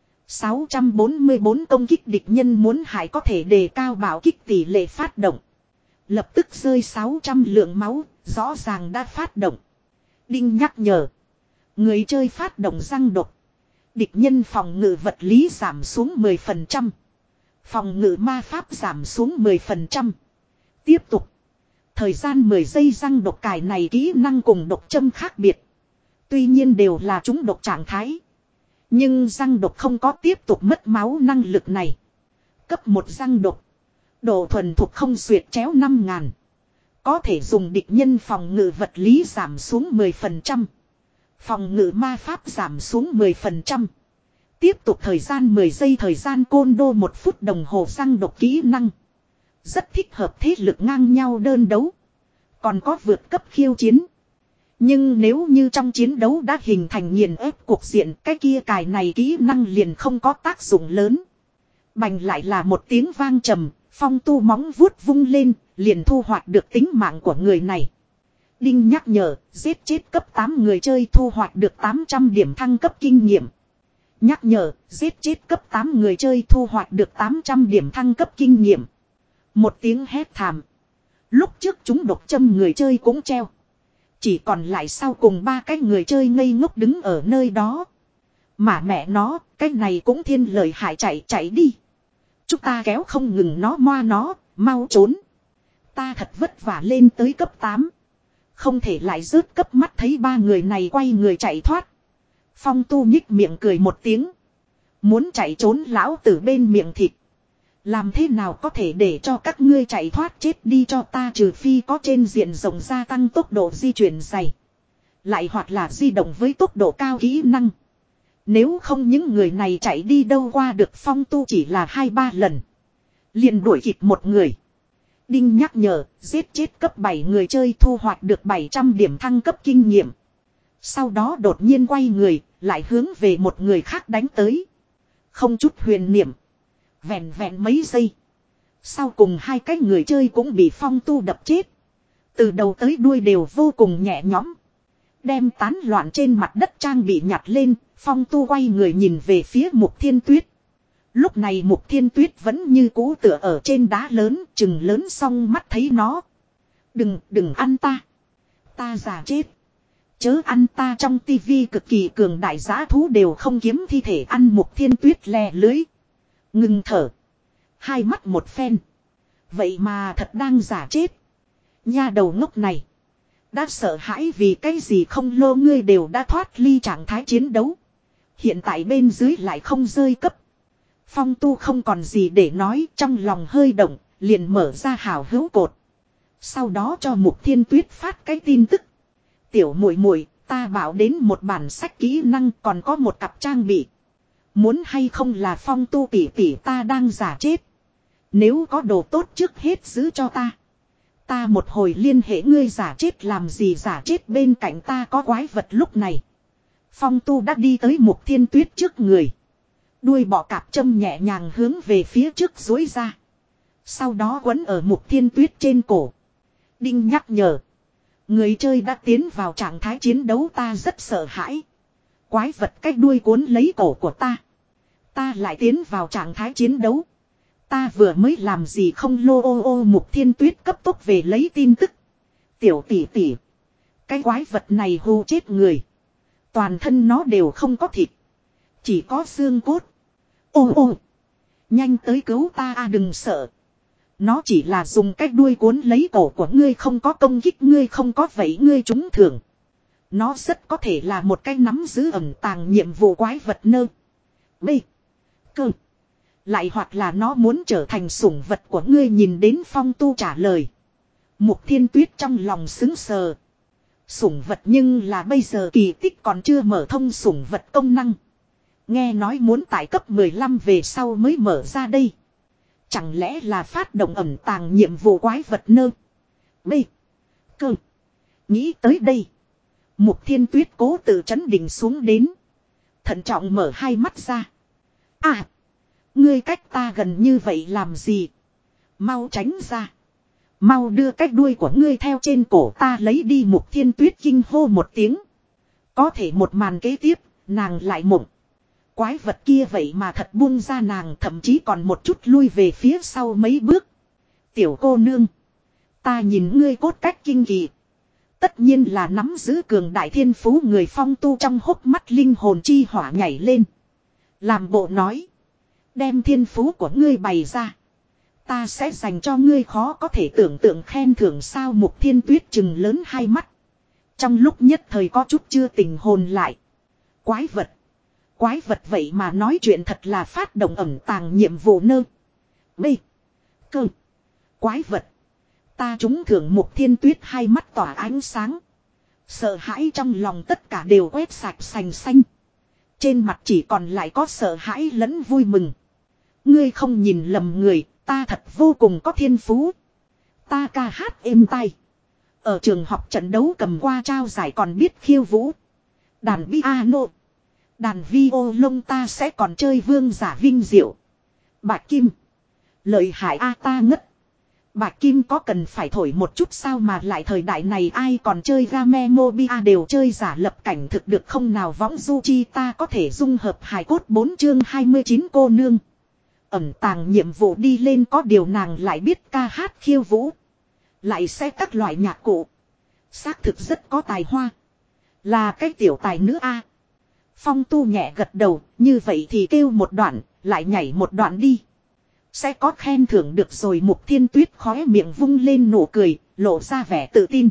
sáu trăm bốn mươi bốn công kích địch nhân muốn hại có thể đề cao bảo kích tỷ lệ phát động. Lập tức rơi sáu trăm lượng máu, rõ ràng đã phát động. Đinh nhắc nhở. Người chơi phát động răng độc. Địch nhân phòng ngự vật lý giảm xuống mười phần trăm. Phòng ngự ma pháp giảm xuống mười phần trăm. Tiếp tục. Thời gian mười giây răng độc cài này kỹ năng cùng độc châm khác biệt. Tuy nhiên đều là chúng độc trạng thái. Nhưng răng độc không có tiếp tục mất máu năng lực này. Cấp một răng độc. Độ thuần thục không xuyệt chéo năm ngàn. Có thể dùng địch nhân phòng ngự vật lý giảm xuống mười phần trăm. Phòng ngự ma pháp giảm xuống mười phần trăm. Tiếp tục thời gian mười giây thời gian côn đô một phút đồng hồ răng độc kỹ năng. Rất thích hợp thế lực ngang nhau đơn đấu. Còn có vượt cấp khiêu chiến. Nhưng nếu như trong chiến đấu đã hình thành nghiền ép cuộc diện, cái kia cài này kỹ năng liền không có tác dụng lớn. Bành lại là một tiếng vang trầm, phong tu móng vuốt vung lên, liền thu hoạch được tính mạng của người này. Đinh nhắc nhở, giết chết cấp tám người chơi thu hoạch được tám trăm điểm thăng cấp kinh nghiệm. Nhắc nhở, giết chết cấp tám người chơi thu hoạch được tám trăm điểm thăng cấp kinh nghiệm. Một tiếng hét thảm. Lúc trước chúng độc châm người chơi cũng treo. Chỉ còn lại sau cùng ba cái người chơi ngây ngốc đứng ở nơi đó. Mà mẹ nó, cái này cũng thiên lời hại, chạy chạy đi. Chúng ta kéo không ngừng nó moa nó, mau trốn. Ta thật vất vả lên tới cấp tám. Không thể lại rớt cấp, mắt thấy ba người này quay người chạy thoát. Phong Tu nhích miệng cười một tiếng. Muốn chạy trốn lão tử bên miệng thịt. Làm thế nào có thể để cho các ngươi chạy thoát chết đi cho ta, trừ phi có trên diện rộng gia tăng tốc độ di chuyển dày. Lại hoặc là di động với tốc độ cao kỹ năng. Nếu không những người này chạy đi đâu qua được. Phong Tu chỉ là hai ba lần. Liền đuổi kịp một người. Đinh nhắc nhở, giết chết cấp bảy người chơi thu hoạch được bảy trăm điểm thăng cấp kinh nghiệm. Sau đó đột nhiên quay người, lại hướng về một người khác đánh tới. Không chút huyền niệm. Vẹn vẹn mấy giây. Sau cùng hai cái người chơi cũng bị Phong Tu đập chết. Từ đầu tới đuôi đều vô cùng nhẹ nhõm. Đem tán loạn trên mặt đất trang bị nhặt lên, Phong Tu quay người nhìn về phía Mục Thiên Tuyết. Lúc này Mục Thiên Tuyết vẫn như cũ tựa ở trên đá lớn, chừng lớn xong mắt thấy nó. Đừng, đừng ăn ta. Ta già chết. Chớ ăn ta, trong tivi cực kỳ cường đại giã thú đều không kiếm thi thể ăn. Mục Thiên Tuyết lè lưới. Ngừng thở. Hai mắt một phen. Vậy mà thật đang giả chết. Nha đầu ngốc này. Đã sợ hãi vì cái gì không lô, ngươi đều đã thoát ly trạng thái chiến đấu. Hiện tại bên dưới lại không rơi cấp. Phong Tu không còn gì để nói, trong lòng hơi động, liền mở ra hào hữu cột. Sau đó cho Mục Thiên Tuyết phát cái tin tức. Tiểu muội muội, ta bảo đến một bản sách kỹ năng, còn có một cặp trang bị. Muốn hay không là Phong Tu tỷ tỷ, ta đang giả chết. Nếu có đồ tốt trước hết giữ cho ta. Ta một hồi liên hệ ngươi. Giả chết làm gì giả chết, bên cạnh ta có quái vật. Lúc này Phong Tu đã đi tới Mục Thiên Tuyết trước người. Đuôi bọ cạp châm nhẹ nhàng hướng về phía trước duỗi ra. Sau đó quấn ở Mục Thiên Tuyết trên cổ. Đinh nhắc nhở. Người chơi đã tiến vào trạng thái chiến đấu, ta rất sợ hãi. Quái vật cách đuôi cuốn lấy cổ của ta. Ta lại tiến vào trạng thái chiến đấu. Ta vừa mới làm gì không lô ô ô. Mục Thiên Tuyết cấp tốc về lấy tin tức. Tiểu tỷ tỷ. Cái quái vật này hù chết người. Toàn thân nó đều không có thịt. Chỉ có xương cốt. Ô ô. Nhanh tới cứu ta a, đừng sợ. Nó chỉ là dùng cái đuôi cuốn lấy cổ của ngươi, không có công kích ngươi, không có vậy ngươi trúng thưởng. Nó rất có thể là một cái nắm giữ ẩn tàng nhiệm vụ quái vật nơ. B. Cơ. Lại hoặc là nó muốn trở thành sủng vật của ngươi. Nhìn đến Phong Tu trả lời. Mục Thiên Tuyết trong lòng xứng sờ. Sủng vật, nhưng là bây giờ kỳ tích còn chưa mở thông sủng vật công năng. Nghe nói muốn tại cấp mười lăm về sau mới mở ra đây. Chẳng lẽ là phát động ẩn tàng nhiệm vụ quái vật nơ. B. Cơ. Nghĩ tới đây. Mục Thiên Tuyết cố tự trấn định xuống đến. Thận trọng mở hai mắt ra. À. Ngươi cách ta gần như vậy làm gì? Mau tránh ra. Mau đưa cái đuôi của ngươi theo trên cổ ta lấy đi. Mục Thiên Tuyết kinh hô một tiếng. Có thể một màn kế tiếp, nàng lại mộng. Quái vật kia vậy mà thật buông ra nàng, thậm chí còn một chút lui về phía sau mấy bước. Tiểu cô nương. Ta nhìn ngươi cốt cách kinh kỳ. Tất nhiên là nắm giữ cường đại thiên phú người. Phong Tu trong hốc mắt linh hồn chi hỏa nhảy lên. Làm bộ nói. Đem thiên phú của ngươi bày ra. Ta sẽ dành cho ngươi khó có thể tưởng tượng khen thưởng sao. Mục Thiên Tuyết trừng lớn hai mắt. Trong lúc nhất thời có chút chưa tình hồn lại. Quái vật. Quái vật vậy mà nói chuyện thật là phát động ẩn tàng nhiệm vụ nơ. B. Cơ. Quái vật. Ta trúng thưởng. Mục Thiên Tuyết hai mắt tỏa ánh sáng. Sợ hãi trong lòng tất cả đều quét sạch sành xanh. Trên mặt chỉ còn lại có sợ hãi lẫn vui mừng. Ngươi không nhìn lầm người, ta thật vô cùng có thiên phú. Ta ca hát êm tai. Ở trường học trận đấu cầm qua trao giải còn biết khiêu vũ. Đàn piano. Đàn violon ta sẽ còn chơi vương giả vinh diệu. Bạch Kim. Lợi hại a, ta ngất. Bạch Kim có cần phải thổi một chút sao, mà lại thời đại này ai còn chơi game mobile đều chơi giả lập cảnh thực được không nào. Võng du chi ta có thể dung hợp hài cốt. Bốn chương hai mươi chín cô nương. Ẩn tàng nhiệm vụ đi lên, có điều nàng lại biết ca hát khiêu vũ. Lại sẽ các loại nhạc cụ. Xác thực rất có tài hoa. Là cái tiểu tài nữ a. Phong Tu nhẹ gật đầu, như vậy thì kêu một đoạn, lại nhảy một đoạn đi. Sẽ có khen thưởng được rồi. Mục Thiên Tuyết khóe miệng vung lên nụ cười, lộ ra vẻ tự tin.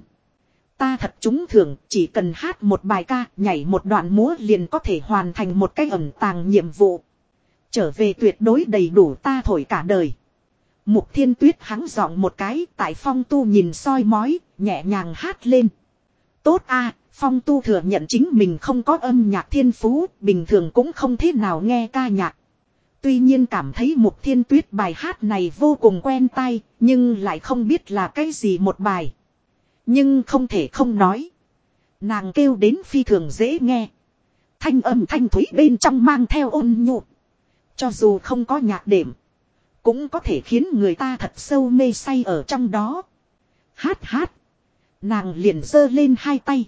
Ta thật trúng thưởng, chỉ cần hát một bài ca, nhảy một đoạn múa liền có thể hoàn thành một cái ẩn tàng nhiệm vụ. Trở về tuyệt đối đầy đủ ta thổi cả đời. Mục Thiên Tuyết hắng giọng một cái, tại Phong Tu nhìn soi mói, nhẹ nhàng hát lên. Tốt a, Phong Tu thừa nhận chính mình không có âm nhạc thiên phú, bình thường cũng không thế nào nghe ca nhạc. Tuy nhiên cảm thấy Mục Thiên Tuyết bài hát này vô cùng quen tai, nhưng lại không biết là cái gì một bài. Nhưng không thể không nói. Nàng kêu đến phi thường dễ nghe. Thanh âm thanh thúy bên trong mang theo ôn nhu. Cho dù không có nhạc đệm, cũng có thể khiến người ta thật sâu mê say ở trong đó. Hát hát. Nàng liền giơ lên hai tay.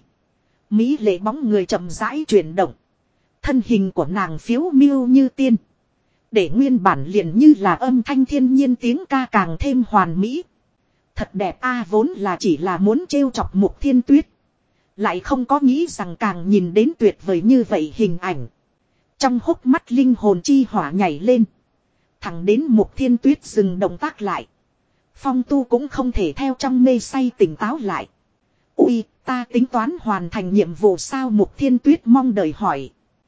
Mỹ lệ bóng người chậm rãi chuyển động. Thân hình của nàng phiếu miêu như tiên. Để nguyên bản liền như là âm thanh thiên nhiên tiếng ca càng thêm hoàn mỹ. Thật đẹp a, vốn là chỉ là muốn trêu chọc Mục Thiên Tuyết. Lại không có nghĩ rằng càng nhìn đến tuyệt vời như vậy hình ảnh. Trong hốc mắt linh hồn chi hỏa nhảy lên. Thẳng đến Mục Thiên Tuyết dừng động tác lại. Phong Tu cũng không thể theo trong mê say tỉnh táo lại. Ui, ta tính toán hoàn thành nhiệm vụ sao? Mục Thiên Tuyết mong đợi hỏi.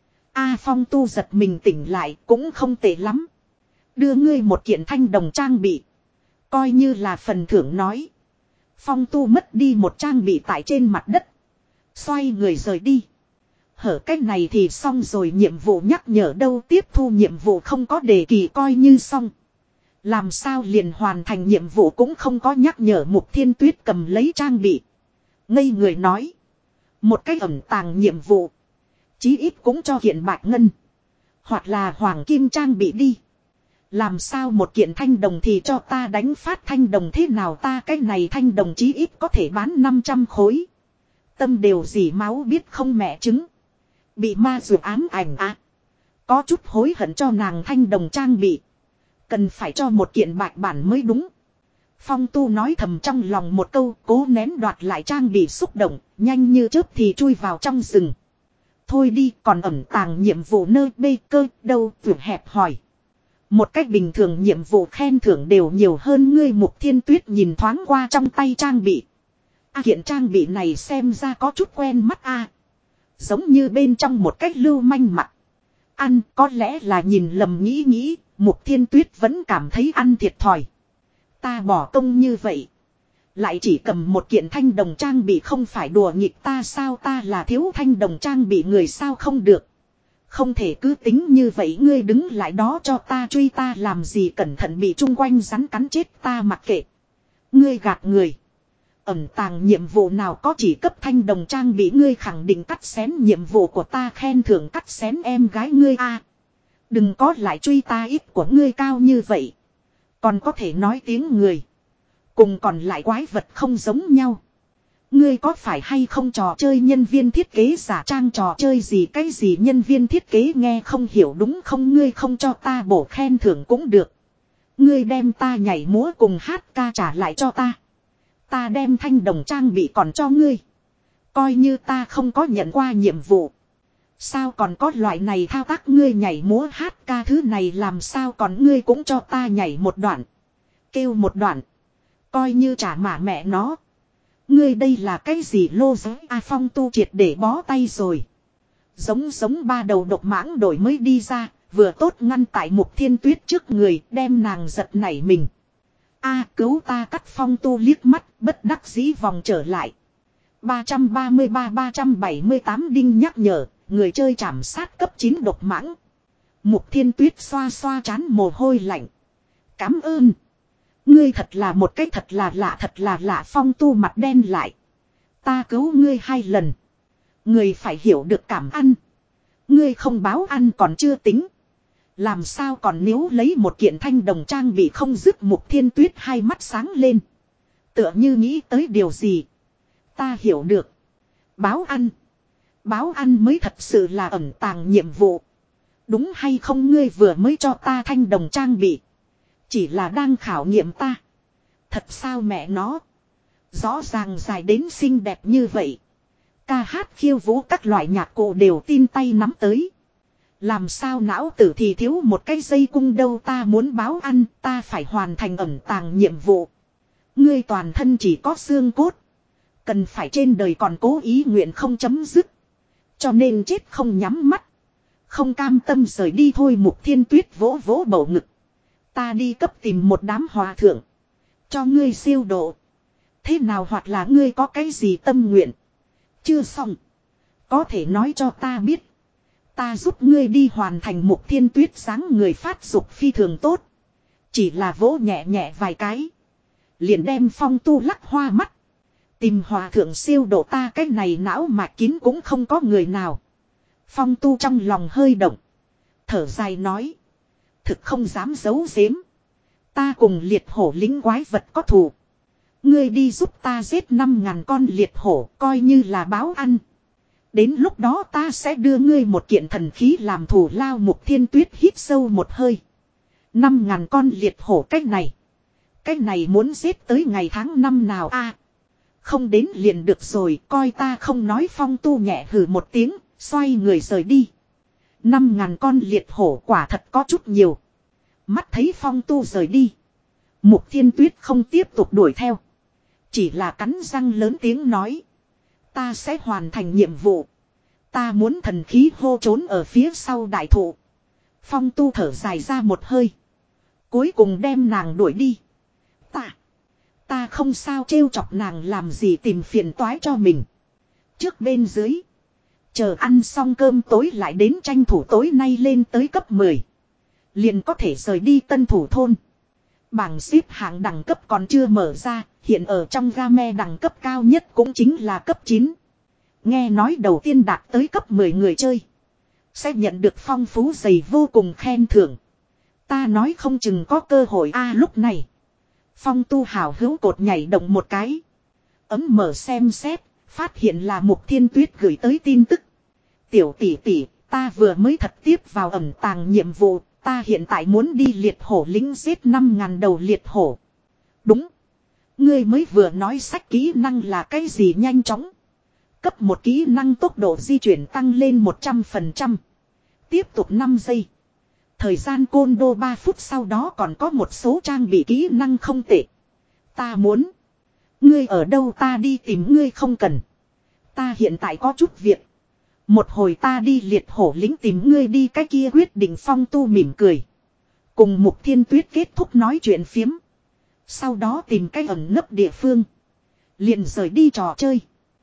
A, Phong Tu giật mình tỉnh lại, cũng không tệ lắm. Đưa ngươi một kiện thanh đồng trang bị. Coi như là phần thưởng nói. Phong Tu mất đi một trang bị tại trên mặt đất. Xoay người rời đi. Hở cách này thì xong rồi, nhiệm vụ nhắc nhở đâu, tiếp thu nhiệm vụ không có đề kỳ coi như xong. Làm sao liền hoàn thành nhiệm vụ cũng không có nhắc nhở. Mục Thiên Tuyết cầm lấy trang bị. Ngây người nói. Một cách ẩn tàng nhiệm vụ. Chí ít cũng cho kiện bạch ngân. Hoặc là hoàng kim trang bị đi. Làm sao một kiện thanh đồng thì cho ta đánh phát thanh đồng thế nào, ta cái này thanh đồng chí ít có thể bán năm trăm khối. Tâm đều dỉ máu biết không mẹ chứng. Bị ma dù ám ảnh à. Có chút hối hận cho nàng thanh đồng trang bị. Cần phải cho một kiện bạch bản mới đúng. Phong Tu nói thầm trong lòng một câu, cố nén đoạt lại trang bị xúc động, nhanh như chớp thì chui vào trong rừng. Thôi đi, còn ẩn tàng nhiệm vụ nơi bê cơ đâu, tưởng hẹp hỏi. Một cách bình thường nhiệm vụ khen thưởng đều nhiều hơn ngươi. Mục Thiên Tuyết nhìn thoáng qua trong tay trang bị. À, kiện trang bị này xem ra có chút quen mắt a. À. Giống như bên trong một cách lưu manh mặt. Ăn có lẽ là nhìn lầm nghĩ nghĩ, Mục Thiên Tuyết vẫn cảm thấy ăn thiệt thòi. Ta bỏ công như vậy. Lại chỉ cầm một kiện thanh đồng trang bị không phải đùa nghịch ta sao, ta là thiếu thanh đồng trang bị người sao không được. Không thể cứ tính như vậy, ngươi đứng lại đó cho ta truy ta làm gì, cẩn thận bị chung quanh rắn cắn chết ta mặc kệ. Ngươi gạt người. Ẩn tàng nhiệm vụ nào có chỉ cấp thanh đồng trang bị, ngươi khẳng định cắt xén nhiệm vụ của ta, khen thưởng cắt xén em gái ngươi a. À, đừng có lại truy ta, ít của ngươi cao như vậy. Còn có thể nói tiếng người. Cùng còn lại quái vật không giống nhau. Ngươi có phải hay không trò chơi nhân viên thiết kế giả trang trò chơi gì, cái gì nhân viên thiết kế nghe không hiểu đúng không, ngươi không cho ta bổ khen thưởng cũng được. Ngươi đem ta nhảy múa cùng hát ca trả lại cho ta. Ta đem thanh đồng trang bị còn cho ngươi. Coi như ta không có nhận qua nhiệm vụ. Sao còn có loại này thao tác, ngươi nhảy múa hát ca thứ này làm sao còn ngươi cũng cho ta nhảy một đoạn. Kêu một đoạn. Coi như trả mà mẹ nó. Ngươi đây là cái gì lô giới A. Phong Tu triệt để bó tay rồi. Giống giống ba đầu độc mãng đổi mới đi ra. Vừa tốt ngăn tại Mục Thiên Tuyết trước người, đem nàng giật nảy mình. A, cứu ta, cắt. Phong Tu liếc mắt bất đắc dĩ vòng trở lại. ba trăm ba mươi ba ba trăm bảy mươi tám đinh nhắc nhở. Người chơi trảm sát cấp chín độc mãng. Mục Thiên Tuyết xoa xoa trán mồ hôi lạnh. Cám ơn. Ngươi thật là một cái thật là lạ, thật là lạ. Phong Tu mặt đen lại. Ta cứu ngươi hai lần. Ngươi phải hiểu được cảm ơn. Ngươi không báo ăn còn chưa tính. Làm sao còn nếu lấy một kiện thanh đồng trang bị không dứt. Mục Thiên Tuyết hai mắt sáng lên. Tựa như nghĩ tới điều gì. Ta hiểu được. Báo ăn. Báo ăn mới thật sự là ẩn tàng nhiệm vụ. Đúng hay không, ngươi vừa mới cho ta thanh đồng trang bị. Chỉ là đang khảo nghiệm ta. Thật sao mẹ nó. Rõ ràng dài đến xinh đẹp như vậy. Ca hát khiêu vũ các loại nhạc cụ đều tin tay nắm tới. Làm sao não tử thì thiếu một cái dây cung đâu, ta muốn báo ăn, ta phải hoàn thành ẩn tàng nhiệm vụ. Ngươi toàn thân chỉ có xương cốt. Cần phải trên đời còn cố ý nguyện không chấm dứt. Cho nên chết không nhắm mắt. Không cam tâm rời đi thôi. Mục Thiên Tuyết vỗ vỗ bầu ngực. Ta đi cấp tìm một đám hòa thượng. Cho ngươi siêu độ. Thế nào, hoặc là ngươi có cái gì tâm nguyện? Chưa xong. Có thể nói cho ta biết. Ta giúp ngươi đi hoàn thành. Mục Thiên Tuyết dáng người phát dục phi thường tốt. Chỉ là vỗ nhẹ nhẹ vài cái. Liền đem Phong Tu lắc hoa mắt. Tìm hòa thượng siêu độ ta, cái này não mạch kín cũng không có người nào. Phong Tu trong lòng hơi động. Thở dài nói. Thực không dám giấu giếm. Ta cùng liệt hổ lính quái vật có thù. Ngươi đi giúp ta giết năm ngàn con liệt hổ, coi như là báo ăn. Đến lúc đó ta sẽ đưa ngươi một kiện thần khí làm thù lao. Mục Thiên Tuyết hít sâu một hơi. Năm ngàn con liệt hổ, cách này. Cách này muốn giết tới ngày tháng năm nào a? À, không đến liền được rồi, coi ta không nói. Phong Tu nhẹ hừ một tiếng, xoay người rời đi. Năm ngàn con liệt hổ quả thật có chút nhiều. Mắt thấy Phong Tu rời đi. Mục Thiên Tuyết không tiếp tục đuổi theo. Chỉ là cắn răng lớn tiếng nói. Ta sẽ hoàn thành nhiệm vụ. Ta muốn thần khí hô trốn ở phía sau đại thụ. Phong Tu thở dài ra một hơi. Cuối cùng đem nàng đuổi đi. Ta. Ta không sao trêu chọc nàng làm gì tìm phiền toái cho mình. Trước bên dưới. Chờ ăn xong cơm tối lại đến tranh thủ tối nay lên tới cấp mười. Liền có thể rời đi Tân Thủ thôn. Bảng xếp hạng đẳng cấp còn chưa mở ra. Hiện ở trong game đẳng cấp cao nhất cũng chính là cấp chín. Nghe nói đầu tiên đạt tới cấp mười người chơi sẽ nhận được phong phú dày vô cùng khen thưởng. Ta nói không chừng có cơ hội a. À, lúc này Phong Tu hào hữu cột nhảy động một cái. Ấm mở xem xét. Phát hiện là Mục Thiên Tuyết gửi tới tin tức. Tiểu tỷ tỷ, ta vừa mới thật tiếp vào ẩn tàng nhiệm vụ. Ta hiện tại muốn đi liệt hổ lính giết năm ngàn đầu liệt hổ. Đúng. Ngươi mới vừa nói sách kỹ năng là cái gì nhanh chóng. Cấp một kỹ năng tốc độ di chuyển tăng lên một trăm phần trăm. Tiếp tục năm giây. Thời gian côn đô ba phút, sau đó còn có một số trang bị kỹ năng không tệ. Ta muốn. Ngươi ở đâu ta đi tìm ngươi không cần. Ta hiện tại có chút việc. Một hồi ta đi liệt hổ lính tìm ngươi đi cái kia quyết định. Phong Tu mỉm cười. Cùng Mục Thiên Tuyết kết thúc nói chuyện phiếm. Sau đó tìm cái ẩn nấp địa phương. Liền rời đi trò chơi.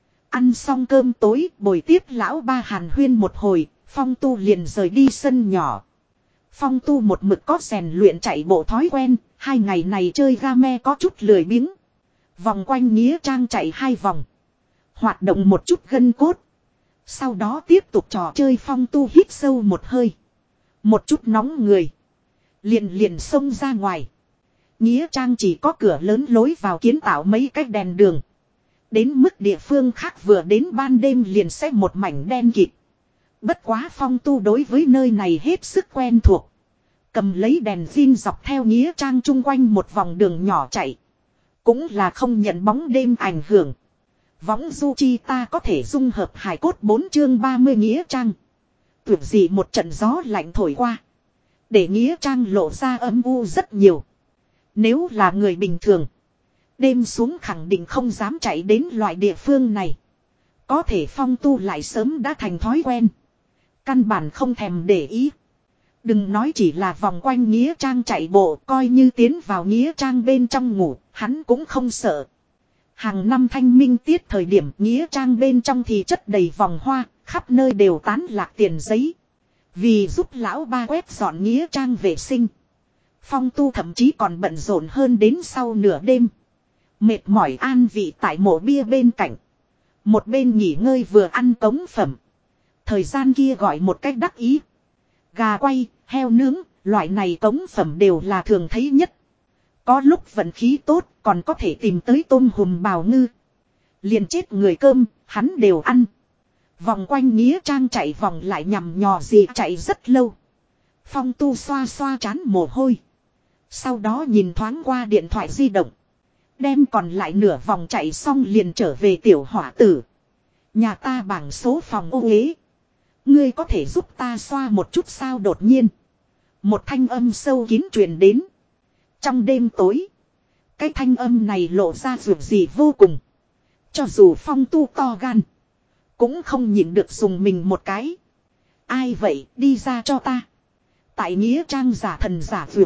Ăn xong cơm tối bồi tiếp lão ba hàn huyên một hồi. Phong Tu liền rời đi sân nhỏ. Phong Tu một mực có rèn luyện chạy bộ thói quen. Hai ngày này chơi game có chút lười biếng. Vòng quanh nghĩa trang chạy hai vòng. Hoạt động một chút gân cốt. Sau đó tiếp tục trò chơi. Phong Tu hít sâu một hơi. Một chút nóng người. Liền liền xông ra ngoài. Nghĩa trang chỉ có cửa lớn lối vào kiến tạo mấy cái đèn đường. Đến mức địa phương khác vừa đến ban đêm liền sẽ một mảnh đen kịt. Bất quá Phong Tu đối với nơi này hết sức quen thuộc. Cầm lấy đèn zin dọc theo nghĩa trang chung quanh một vòng đường nhỏ chạy. Cũng là không nhận bóng đêm ảnh hưởng. Võng du chi ta có thể dung hợp hài cốt bốn chương ba mươi nghĩa trang. Tưởng gì một trận gió lạnh thổi qua. Để nghĩa trang lộ ra âm u rất nhiều. Nếu là người bình thường. Đêm xuống khẳng định không dám chạy đến loại địa phương này. Có thể Phong Tu lại sớm đã thành thói quen. Căn bản không thèm để ý. Đừng nói chỉ là vòng quanh nghĩa trang chạy bộ, coi như tiến vào nghĩa trang bên trong ngủ, hắn cũng không sợ. Hàng năm thanh minh tiết thời điểm nghĩa trang bên trong thì chất đầy vòng hoa, khắp nơi đều tán lạc tiền giấy. Vì giúp lão ba quét dọn nghĩa trang vệ sinh. Phong Tu thậm chí còn bận rộn hơn đến sau nửa đêm. Mệt mỏi an vị tại mộ bia bên cạnh. Một bên nghỉ ngơi vừa ăn cống phẩm. Thời gian kia gọi một cách đắc ý. Gà quay, heo nướng, loại này cống phẩm đều là thường thấy nhất. Có lúc vận khí tốt còn có thể tìm tới tôm hùm bào ngư. Liền chết người cơm, hắn đều ăn. Vòng quanh nghĩa trang chạy vòng lại nhằm nhò gì chạy rất lâu. Phong Tu xoa xoa trán mồ hôi. Sau đó nhìn thoáng qua điện thoại di động. Đem còn lại nửa vòng chạy xong liền trở về tiểu hỏa tử. Nhà ta bảng số phòng ô uế. Ngươi có thể giúp ta xoa một chút sao đột nhiên. Một thanh âm sâu kín truyền đến. Trong đêm tối. Cái thanh âm này lộ ra ruột gì vô cùng. Cho dù Phong Tu to gan. Cũng không nhịn được dùng mình một cái. Ai vậy đi ra cho ta. Tại nghĩa trang giả thần giả vượt.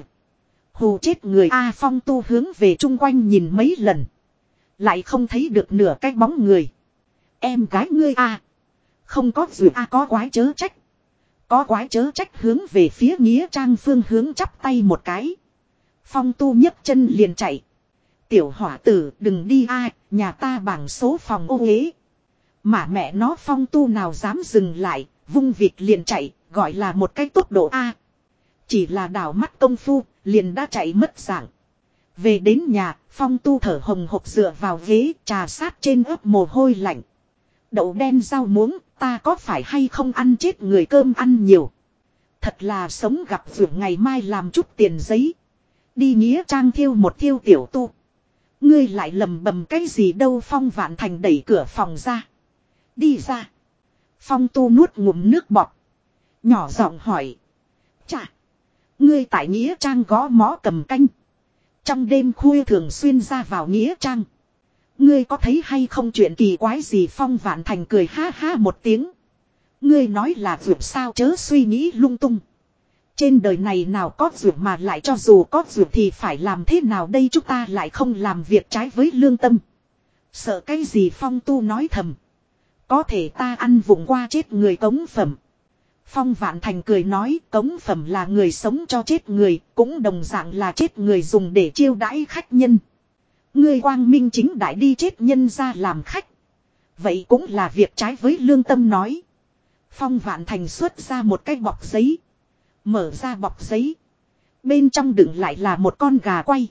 Hù chết người A Phong Tu hướng về chung quanh nhìn mấy lần. Lại không thấy được nửa cái bóng người. Em gái ngươi A. Không có vượt A có quái chớ trách. Có quái chớ trách hướng về phía nghĩa trang phương hướng chắp tay một cái. Phong Tu nhấc chân liền chạy. Tiểu hỏa tử đừng đi A, nhà ta bảng số phòng ô uế. Mà mẹ nó Phong Tu nào dám dừng lại, vung vịt liền chạy, gọi là một cái tốc độ A. Chỉ là đảo mắt công phu, liền đã chạy mất dạng. Về đến nhà, Phong Tu thở hồng hộc dựa vào ghế, trà sát trên ướp mồ hôi lạnh. Đậu đen rau muống, ta có phải hay không ăn chết người cơm ăn nhiều. Thật là sống gặp vượt ngày mai làm chút tiền giấy. Đi nghĩa trang thiêu một thiêu tiểu tu. Ngươi lại lầm bầm cái gì đâu Phong Vạn Thành đẩy cửa phòng ra. Đi ra. Phong Tu nuốt ngụm nước bọt. Nhỏ giọng hỏi. Chà. Ngươi tại nghĩa trang gõ mõ cầm canh. Trong đêm khuya thường xuyên ra vào nghĩa trang. Ngươi có thấy hay không chuyện kỳ quái gì Phong Vạn Thành cười ha ha một tiếng. Ngươi nói là vượt sao chớ suy nghĩ lung tung. Trên đời này nào có vượt mà lại cho dù có vượt thì phải làm thế nào đây chúng ta lại không làm việc trái với lương tâm. Sợ cái gì Phong Tu nói thầm. Có thể ta ăn vụng qua chết người cống phẩm. Phong Vạn Thành cười nói cống phẩm là người sống cho chết người, cũng đồng dạng là chết người dùng để chiêu đãi khách nhân. Ngươi quang minh chính đại đi chết nhân ra làm khách. Vậy cũng là việc trái với lương tâm nói. Phong Vạn Thành xuất ra một cái bọc giấy. Mở ra bọc giấy. Bên trong đựng lại là một con gà quay.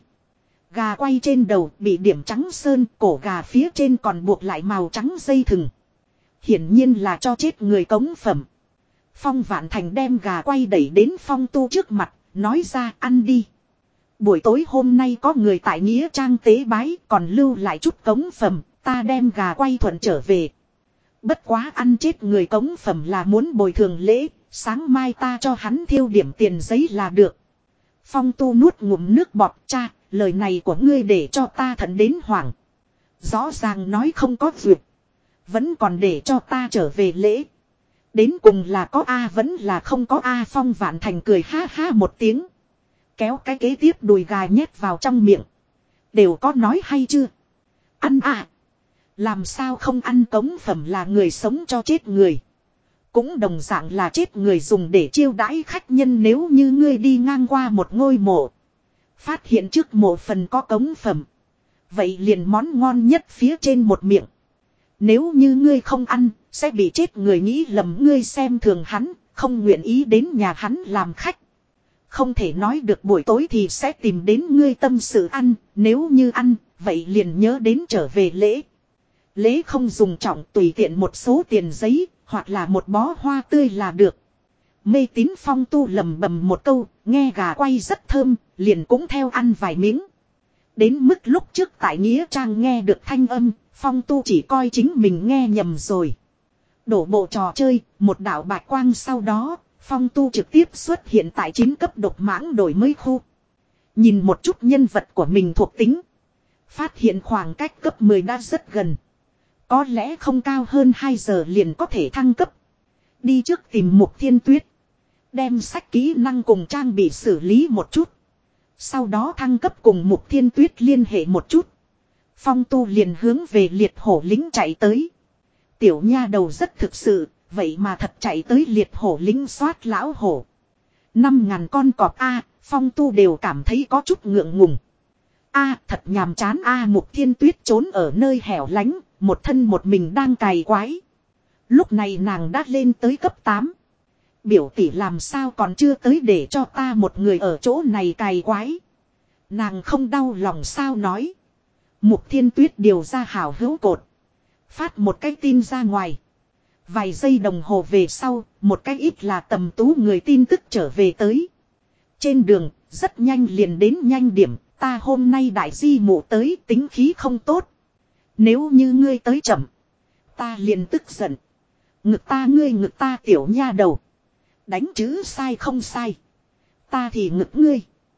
Gà quay trên đầu bị điểm trắng sơn, cổ gà phía trên còn buộc lại màu trắng dây thừng. Hiển nhiên là cho chết người cống phẩm. Phong Vạn Thành đem gà quay đẩy đến Phong Tu trước mặt, nói ra ăn đi. Buổi tối hôm nay có người tại nghĩa trang tế bái còn lưu lại chút cống phẩm, ta đem gà quay thuận trở về. Bất quá ăn chết người cống phẩm là muốn bồi thường lễ, sáng mai ta cho hắn thiêu điểm tiền giấy là được. Phong Tu nuốt ngụm nước bọt cha, lời này của ngươi để cho ta thận đến hoảng. Rõ ràng nói không có việc. Vẫn còn để cho ta trở về lễ. Đến cùng là có A vẫn là không có A Phong Vạn Thành cười ha ha một tiếng. Kéo cái kế tiếp đùi gà nhét vào trong miệng. Đều có nói hay chưa? Ăn à. Làm sao không ăn cống phẩm là người sống cho chết người. Cũng đồng dạng là chết người dùng để chiêu đãi khách nhân nếu như ngươi đi ngang qua một ngôi mộ. Phát hiện trước mộ phần có cống phẩm. Vậy liền món ngon nhất phía trên một miệng. Nếu như ngươi không ăn, sẽ bị chết người nghĩ lầm ngươi xem thường hắn, không nguyện ý đến nhà hắn làm khách. Không thể nói được buổi tối thì sẽ tìm đến ngươi tâm sự ăn, nếu như ăn, vậy liền nhớ đến trở về lễ. Lễ không dùng trọng tùy tiện một số tiền giấy, hoặc là một bó hoa tươi là được. Mê tín Phong Tu lầm bầm một câu, nghe gà quay rất thơm, liền cũng theo ăn vài miếng. Đến mức lúc trước tại nghĩa trang nghe được thanh âm, Phong Tu chỉ coi chính mình nghe nhầm rồi. Đổ bộ trò chơi, một đạo bạch quang sau đó, Phong Tu trực tiếp xuất hiện tại chín cấp độc mãng đổi mới khu. Nhìn một chút nhân vật của mình thuộc tính. Phát hiện khoảng cách cấp mười đã rất gần. Có lẽ không cao hơn hai giờ liền có thể thăng cấp. Đi trước tìm Mục Thiên Tuyết. Đem sách kỹ năng cùng trang bị xử lý một chút. Sau đó thăng cấp cùng Mục Thiên Tuyết liên hệ một chút. Phong Tu liền hướng về liệt hổ lính chạy tới. Tiểu nha đầu rất thực sự, vậy mà thật chạy tới liệt hổ lính soát lão hổ. Năm ngàn con cọp A, Phong Tu đều cảm thấy có chút ngượng ngùng. A thật nhàm chán A Mục Thiên Tuyết trốn ở nơi hẻo lánh, một thân một mình đang cày quái. Lúc này nàng đã lên tới cấp tám. Biểu tỷ làm sao còn chưa tới để cho ta một người ở chỗ này cày quái. Nàng không đau lòng sao nói. Mục Thiên Tuyết điều ra hào hữu cột. Phát một cái tin ra ngoài. Vài giây đồng hồ về sau, một cái ít là tầm tú người tin tức trở về tới. Trên đường, rất nhanh liền đến nhanh điểm, Ta hôm nay đại di mụ tới tính khí không tốt. Nếu như ngươi tới chậm. Ta liền tức giận. Ngực ta ngươi ngực ta tiểu nha đầu. Đánh chữ sai không sai. Ta thì ngực ngươi.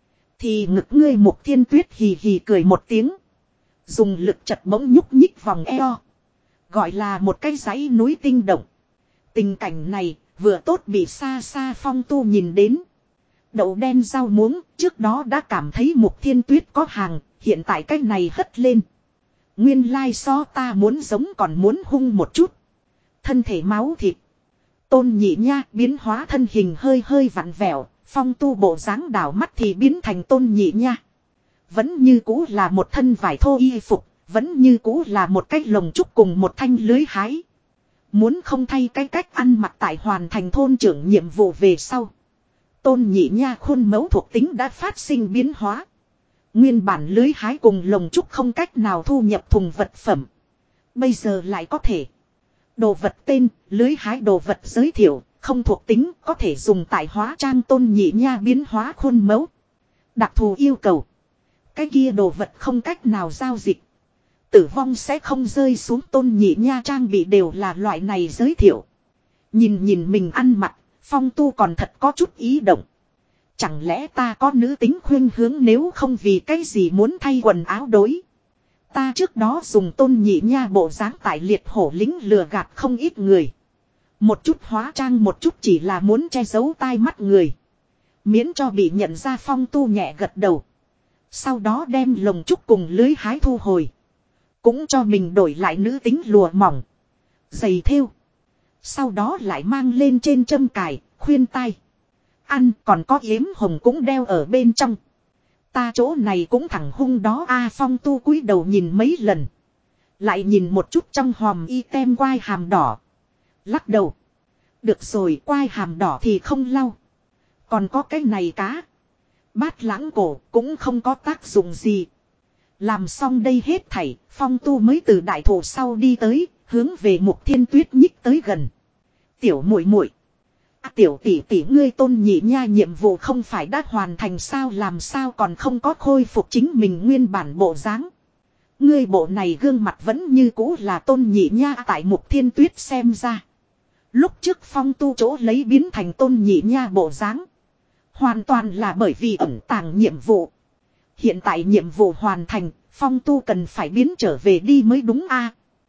Thì ngực ngươi Mục Thiên Tuyết hì hì cười một tiếng. Dùng lực chật bỗng nhúc nhích vòng eo. Gọi là một cái dãy núi tinh động. Tình cảnh này vừa tốt bị xa xa Phong Tu nhìn đến. Đậu đen rau muống trước đó đã cảm thấy Mục Thiên Tuyết có hàng. Hiện tại cái này hất lên. Nguyên lai so ta muốn giống còn muốn hung một chút. Thân thể máu thịt. Tôn Nhị Nha biến hóa thân hình hơi hơi vặn vẹo. Phong Tu bộ dáng đảo mắt thì biến thành Tôn Nhị Nha. Vẫn như cũ là một thân vải thô y phục. Vẫn như cũ là một cái lồng trúc cùng một thanh lưới hái. Muốn không thay cái cách ăn mặc tại hoàn thành thôn trưởng nhiệm vụ về sau. Tôn Nhị Nha khuôn mẫu thuộc tính đã phát sinh biến hóa. Nguyên bản lưới hái cùng lồng trúc không cách nào thu nhập thùng vật phẩm. Bây giờ lại có thể. Đồ vật tên, lưới hái đồ vật giới thiệu, không thuộc tính, có thể dùng tại hóa trang Tôn Nhị Nha biến hóa khuôn mẫu. Đặc thù yêu cầu. Cái kia đồ vật không cách nào giao dịch. Tử vong sẽ không rơi xuống Tôn Nhị Nha trang bị đều là loại này giới thiệu. Nhìn nhìn mình ăn mặc, Phong Tu còn thật có chút ý động. Chẳng lẽ ta có nữ tính khuyên hướng nếu không vì cái gì muốn thay quần áo đối. Ta trước đó dùng Tôn Nhị Nha bộ dáng tại liệt hổ lính lừa gạt không ít người. Một chút hóa trang một chút chỉ là muốn che giấu tai mắt người. Miễn cho bị nhận ra. Phong Tu nhẹ gật đầu. Sau đó đem lồng trúc cùng lưới hái thu hồi. Cũng cho mình đổi lại nữ tính lùa mỏng. Giày thêu. Sau đó lại mang lên trên châm cài, khuyên tai. Ăn còn có yếm hồng cũng đeo ở bên trong. Ta chỗ này cũng thẳng hung đó a. Phong Tu cúi đầu nhìn mấy lần. Lại nhìn một chút trong hòm y tem quai hàm đỏ. Lắc đầu. Được rồi, quai hàm đỏ thì không lau. Còn có cái này cá. Bát lãng cổ cũng không có tác dụng gì. Làm xong đây hết thảy, Phong Tu mới từ đại thổ sau đi tới, hướng về Mục Thiên Tuyết nhích tới gần. Tiểu muội muội, à, tiểu tỷ tỷ ngươi Tôn Nhị Nha nhiệm vụ không phải đã hoàn thành sao, làm sao còn không có khôi phục chính mình nguyên bản bộ dáng. Ngươi bộ này gương mặt vẫn như cũ là Tôn Nhị Nha tại Mục Thiên Tuyết xem ra. Lúc trước Phong Tu chỗ lấy biến thành Tôn Nhị Nha bộ dáng. Hoàn toàn là bởi vì ẩn tàng nhiệm vụ. Hiện tại nhiệm vụ hoàn thành, Phong Tu cần phải biến trở về đi mới đúng a.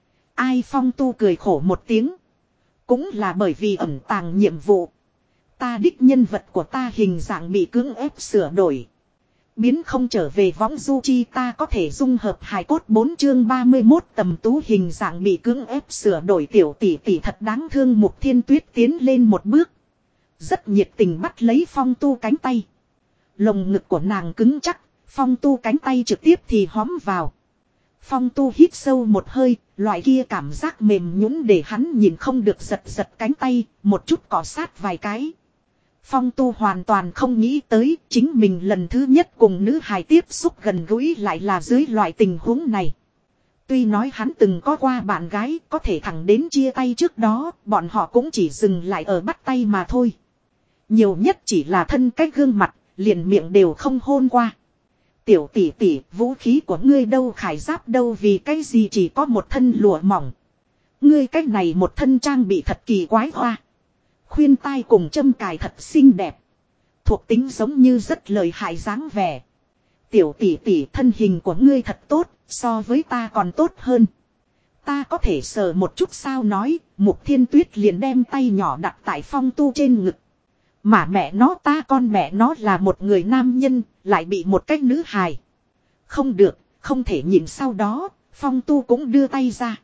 Ai Phong Tu cười khổ một tiếng. Cũng là bởi vì ẩn tàng nhiệm vụ. Ta đích nhân vật của ta hình dạng bị cưỡng ép sửa đổi. Biến không trở về võng du chi ta có thể dung hợp hài cốt bốn chương ba mươi mốt tầm tú hình dạng bị cưỡng ép sửa đổi tiểu tỷ tỷ thật đáng thương. Mục Thiên Tuyết tiến lên một bước. Rất nhiệt tình bắt lấy Phong Tu cánh tay. Lồng ngực của nàng cứng chắc. Phong Tu cánh tay trực tiếp thì hóm vào. Phong Tu hít sâu một hơi, loại kia cảm giác mềm nhũn để hắn nhìn không được giật giật cánh tay, một chút cọ sát vài cái. Phong Tu hoàn toàn không nghĩ tới chính mình lần thứ nhất cùng nữ hài tiếp xúc gần gũi lại là dưới loại tình huống này. Tuy nói hắn từng có qua bạn gái, có thể thẳng đến chia tay trước đó, bọn họ cũng chỉ dừng lại ở bắt tay mà thôi. Nhiều nhất chỉ là thân cách gương mặt, liền miệng đều không hôn qua. Tiểu tỷ tỷ, vũ khí của ngươi đâu, khải giáp đâu, vì cái gì chỉ có một thân lụa mỏng. Ngươi cái này một thân trang bị thật kỳ quái hoa. Khuyên tai cùng châm cài thật xinh đẹp. Thuộc tính giống như rất lợi hại dáng vẻ. Tiểu tỷ tỷ, thân hình của ngươi thật tốt, so với ta còn tốt hơn. Ta có thể sờ một chút sao nói, Mục Thiên Tuyết liền đem tay nhỏ đặt tại Phong Tu trên ngực. Mà mẹ nó ta con mẹ nó là một người nam nhân, lại bị một cách nữ hài. Không được, không thể nhìn sau đó, Phong Tu cũng đưa tay ra.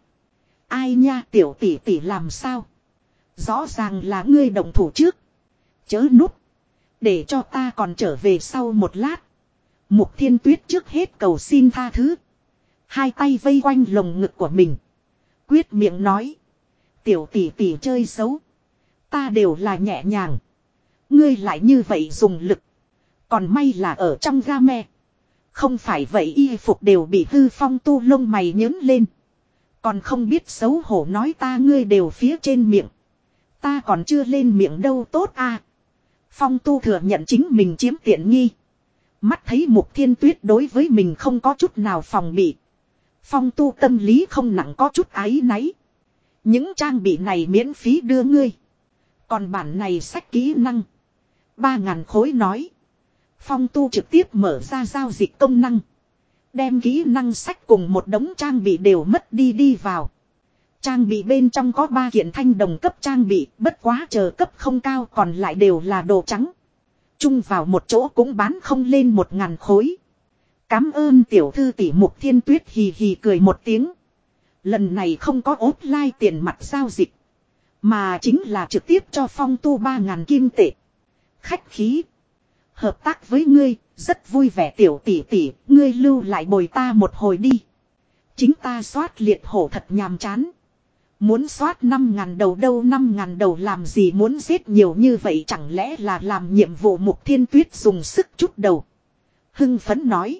Ai nha, tiểu tỷ tỷ làm sao? Rõ ràng là ngươi động thủ trước. Chớ nút. Để cho ta còn trở về sau một lát. Mục Thiên Tuyết trước hết cầu xin tha thứ. Hai tay vây quanh lồng ngực của mình. Quyết miệng nói. Tiểu tỷ tỷ chơi xấu. Ta đều là nhẹ nhàng. Ngươi lại như vậy dùng lực. Còn may là ở trong game. Không phải vậy y phục đều bị hư. Phong Tu lông mày nhớn lên. Còn không biết xấu hổ nói ta ngươi đều phía trên miệng. Ta còn chưa lên miệng đâu tốt a. Phong Tu thừa nhận chính mình chiếm tiện nghi. Mắt thấy Mục Thiên Tuyết đối với mình không có chút nào phòng bị. Phong Tu tâm lý không nặng có chút áy náy. Những trang bị này miễn phí đưa ngươi. Còn bản này sách kỹ năng. Ba ngàn khối nói. Phong Tu trực tiếp mở ra giao dịch công năng. Đem kỹ năng sách cùng một đống trang bị đều mất đi đi vào. Trang bị bên trong có ba kiện thanh đồng cấp trang bị, bất quá chờ cấp không cao còn lại đều là đồ trắng. Chung vào một chỗ cũng bán không lên một ngàn khối. Cám ơn tiểu thư tỷ Mục Thiên Tuyết hì hì cười một tiếng. Lần này không có offline tiền mặt giao dịch. Mà chính là trực tiếp cho Phong Tu ba ngàn kim tệ. Khách khí. Hợp tác với ngươi, rất vui vẻ tiểu tỷ tỷ, ngươi lưu lại bồi ta một hồi đi. Chính ta soát liệt hổ thật nhàm chán. Muốn soát năm ngàn đầu đâu năm ngàn đầu làm gì muốn giết nhiều như vậy chẳng lẽ là làm nhiệm vụ Mục Thiên Tuyết dùng sức chút đầu. Hưng phấn nói.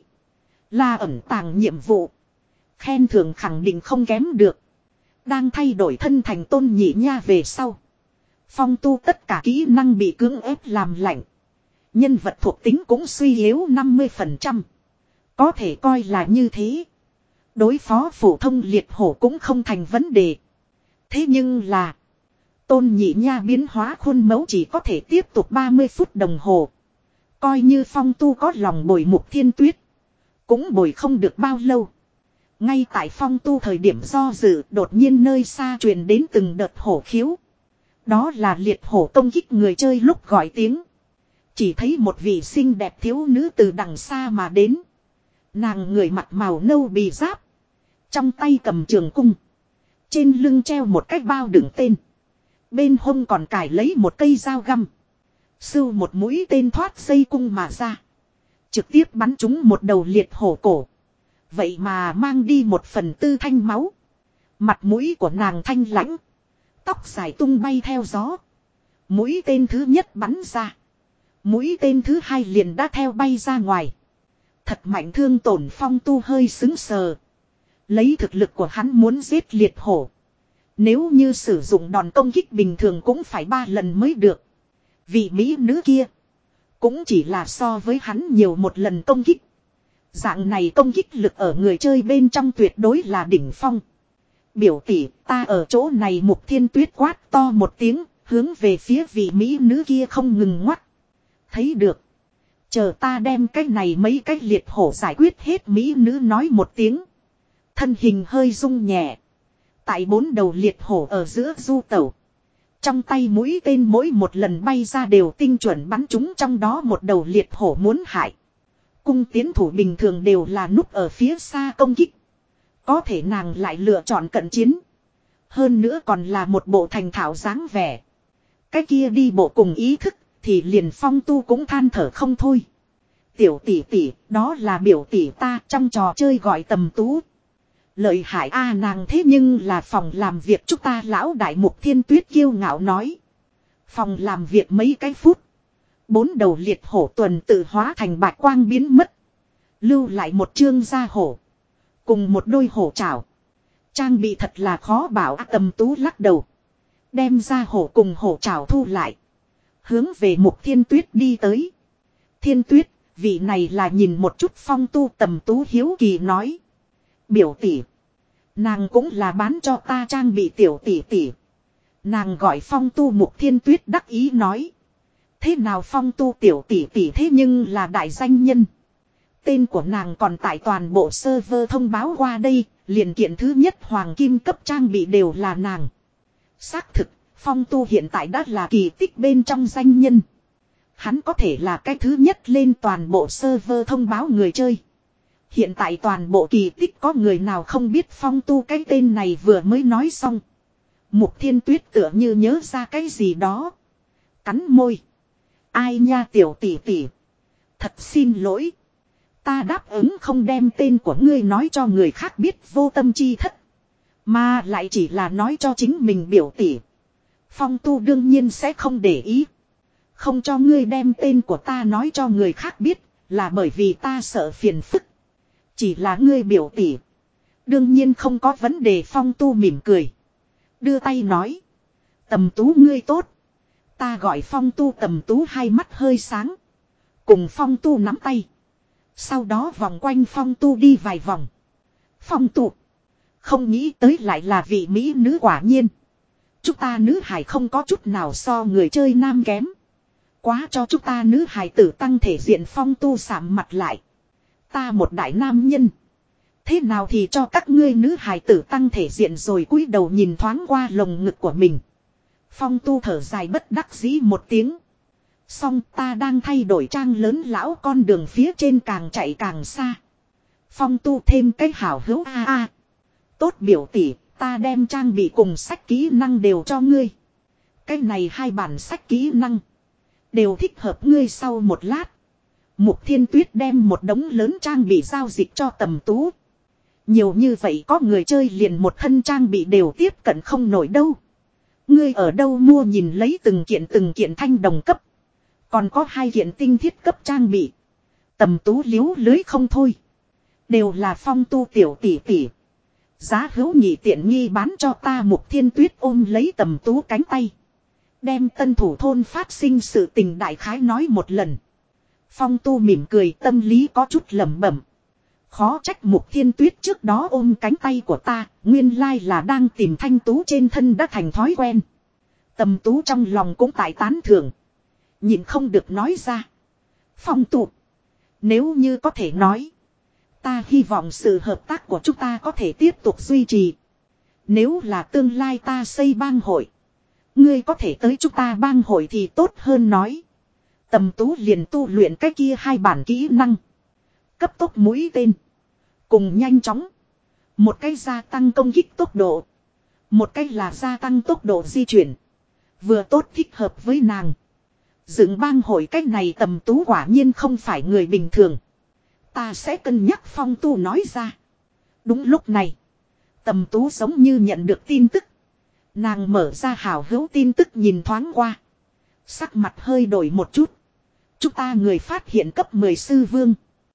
Là ẩn tàng nhiệm vụ. Khen thưởng khẳng định không kém được. Đang thay đổi thân thành Tôn Nhị Nha về sau. Phong Tu tất cả kỹ năng bị cưỡng ép làm lạnh. Nhân vật thuộc tính cũng suy yếu năm mươi phần trăm. Có thể coi là như thế. Đối phó phổ thông liệt hổ cũng không thành vấn đề. Thế nhưng là. Tôn Nhị Nha biến hóa khuôn mẫu chỉ có thể tiếp tục ba mươi phút đồng hồ. Coi như Phong Tu có lòng bồi Mục Thiên Tuyết. Cũng bồi không được bao lâu. Ngay tại Phong Tu thời điểm do dự đột nhiên nơi xa truyền đến từng đợt hổ khiếu. Đó là liệt hổ công kích người chơi lúc gọi tiếng. Chỉ thấy một vị xinh đẹp thiếu nữ từ đằng xa mà đến. Nàng người mặc màu nâu bì giáp. Trong tay cầm trường cung. Trên lưng treo một cái bao đựng tên. Bên hông còn cài lấy một cây dao găm. Sưu một mũi tên thoát dây cung mà ra. Trực tiếp bắn trúng một đầu liệt hổ cổ. Vậy mà mang đi một phần tư thanh máu. Mặt mũi của nàng thanh lãnh. Tóc dài tung bay theo gió. Mũi tên thứ nhất bắn ra. Mũi tên thứ hai liền đã theo bay ra ngoài. Thật mạnh thương tổn Phong Tu hơi xứng sờ. Lấy thực lực của hắn muốn giết liệt hổ. Nếu như sử dụng đòn công kích bình thường cũng phải ba lần mới được. Vị mỹ nữ kia. Cũng chỉ là so với hắn nhiều một lần công kích. Dạng này công kích lực ở người chơi bên trong tuyệt đối là đỉnh phong. Biểu tỷ ta ở chỗ này Mục Thiên Tuyết quát to một tiếng. Hướng về phía vị mỹ nữ kia không ngừng ngoắt. Thấy được. Chờ ta đem cái này mấy cái liệt hổ giải quyết hết mỹ nữ nói một tiếng. Thân hình hơi rung nhẹ. Tại bốn đầu liệt hổ ở giữa du tẩu. Trong tay mũi tên mỗi một lần bay ra đều tinh chuẩn bắn trúng trong đó một đầu liệt hổ muốn hại. Cung tiến thủ bình thường đều là núp ở phía xa công kích. Có thể nàng lại lựa chọn cận chiến. Hơn nữa còn là một bộ thành thạo dáng vẻ. Cái kia đi bộ cùng ý thức thì liền Phong Tu cũng than thở không thôi. Tiểu tỷ tỷ, đó là biểu tỷ ta trong trò chơi gọi Tầm Tú. Lợi hại a nàng thế nhưng là phòng làm việc chúng ta lão đại Mục Thiên Tuyết kiêu ngạo nói. Phòng làm việc mấy cái phút. Bốn đầu liệt hổ tuần tự hóa thành bạch quang biến mất. Lưu lại một chương da hổ. Cùng một đôi hổ chảo. Trang bị thật là khó bảo à, Tầm Tú lắc đầu. Đem da hổ cùng hổ chảo thu lại. Hướng về Mục Thiên Tuyết đi tới. Thiên Tuyết, vị này là nhìn một chút Phong Tu. Tầm Tú hiếu kỳ nói. Biểu tỷ. Nàng cũng là bán cho ta trang bị tiểu tỷ tỷ. Nàng gọi Phong Tu. Mục Thiên Tuyết đắc ý nói. Thế nào Phong Tu tiểu tỷ tỷ thế nhưng là đại danh nhân. Tên của nàng còn tại toàn bộ server thông báo qua đây. Liền kiện thứ nhất hoàng kim cấp trang bị đều là nàng. Xác thực, Phong Tu hiện tại đã là kỳ tích bên trong danh nhân. Hắn có thể là cái thứ nhất lên toàn bộ server thông báo người chơi. Hiện tại toàn bộ kỳ tích có người nào không biết Phong Tu cái tên này vừa mới nói xong. Mục Thiên Tuyết tựa như nhớ ra cái gì đó. Cắn môi. Ai nha tiểu tỷ tỷ. Thật xin lỗi. Ta đáp ứng không đem tên của ngươi nói cho người khác biết vô tâm chi thất. Mà lại chỉ là nói cho chính mình biểu tỷ. Phong Tu đương nhiên sẽ không để ý. Không cho ngươi đem tên của ta nói cho người khác biết. Là bởi vì ta sợ phiền phức. Chỉ là ngươi biểu tỷ. Đương nhiên không có vấn đề. Phong Tu mỉm cười. Đưa tay nói. Tầm Tú ngươi tốt. Ta gọi Phong Tu. Tầm Tú hai mắt hơi sáng. Cùng Phong Tu nắm tay. Sau đó vòng quanh Phong Tu đi vài vòng. Phong Tu. Không nghĩ tới lại là vị mỹ nữ quả nhiên. Chúng ta nữ hài không có chút nào so người chơi nam kém. Quá cho chúng ta nữ hài tử tăng thể diện. Phong Tu sạm mặt lại. Ta một đại nam nhân. Thế nào thì cho các ngươi nữ hài tử tăng thể diện rồi cúi đầu nhìn thoáng qua lồng ngực của mình. Phong Tu thở dài bất đắc dĩ một tiếng. Xong ta đang thay đổi trang lớn lão con đường phía trên càng chạy càng xa. Phong Tu thêm cái hảo hữu a a. Tốt biểu tỷ, ta đem trang bị cùng sách kỹ năng đều cho ngươi. Cái này hai bản sách kỹ năng. Đều thích hợp ngươi. Sau một lát. Mục Thiên Tuyết đem một đống lớn trang bị giao dịch cho Tầm Tú. Nhiều như vậy có người chơi liền một thân trang bị đều tiếp cận không nổi đâu. Ngươi ở đâu mua nhìn lấy từng kiện từng kiện thanh đồng cấp. Còn có hai kiện tinh thiết cấp trang bị. Tầm Tú liếu lưới không thôi. Đều là Phong Tu tiểu tỷ tỷ. Giá hữu nhị tiện nghi bán cho ta. Mục Thiên Tuyết ôm lấy Tầm Tú cánh tay. Đem tân thủ thôn phát sinh sự tình đại khái nói một lần. Phong Tu mỉm cười tâm lý có chút lẩm bẩm. Khó trách Mục Thiên Tuyết trước đó ôm cánh tay của ta. Nguyên lai là đang tìm Thanh Tú trên thân đã thành thói quen. Tầm Tú trong lòng cũng tại tán thưởng. Nhìn không được nói ra. Phong Tu. Nếu như có thể nói. Ta hy vọng sự hợp tác của chúng ta có thể tiếp tục duy trì. Nếu là tương lai ta xây bang hội. Ngươi có thể tới chúng ta bang hội thì tốt hơn nói. Tầm Tú liền tu luyện cái kia hai bản kỹ năng. Cấp tốc mũi tên. Cùng nhanh chóng. Một cái gia tăng công kích tốc độ. Một cái là gia tăng tốc độ di chuyển. Vừa tốt thích hợp với nàng. Dựng bang hội cách này Tầm Tú quả nhiên không phải người bình thường. Ta sẽ cân nhắc. Phong Tu nói ra. Đúng lúc này. Tầm Tú giống như nhận được tin tức. Nàng mở ra hảo hữu tin tức nhìn thoáng qua. Sắc mặt hơi đổi một chút. Chúng ta người phát hiện cấp mười sư vương.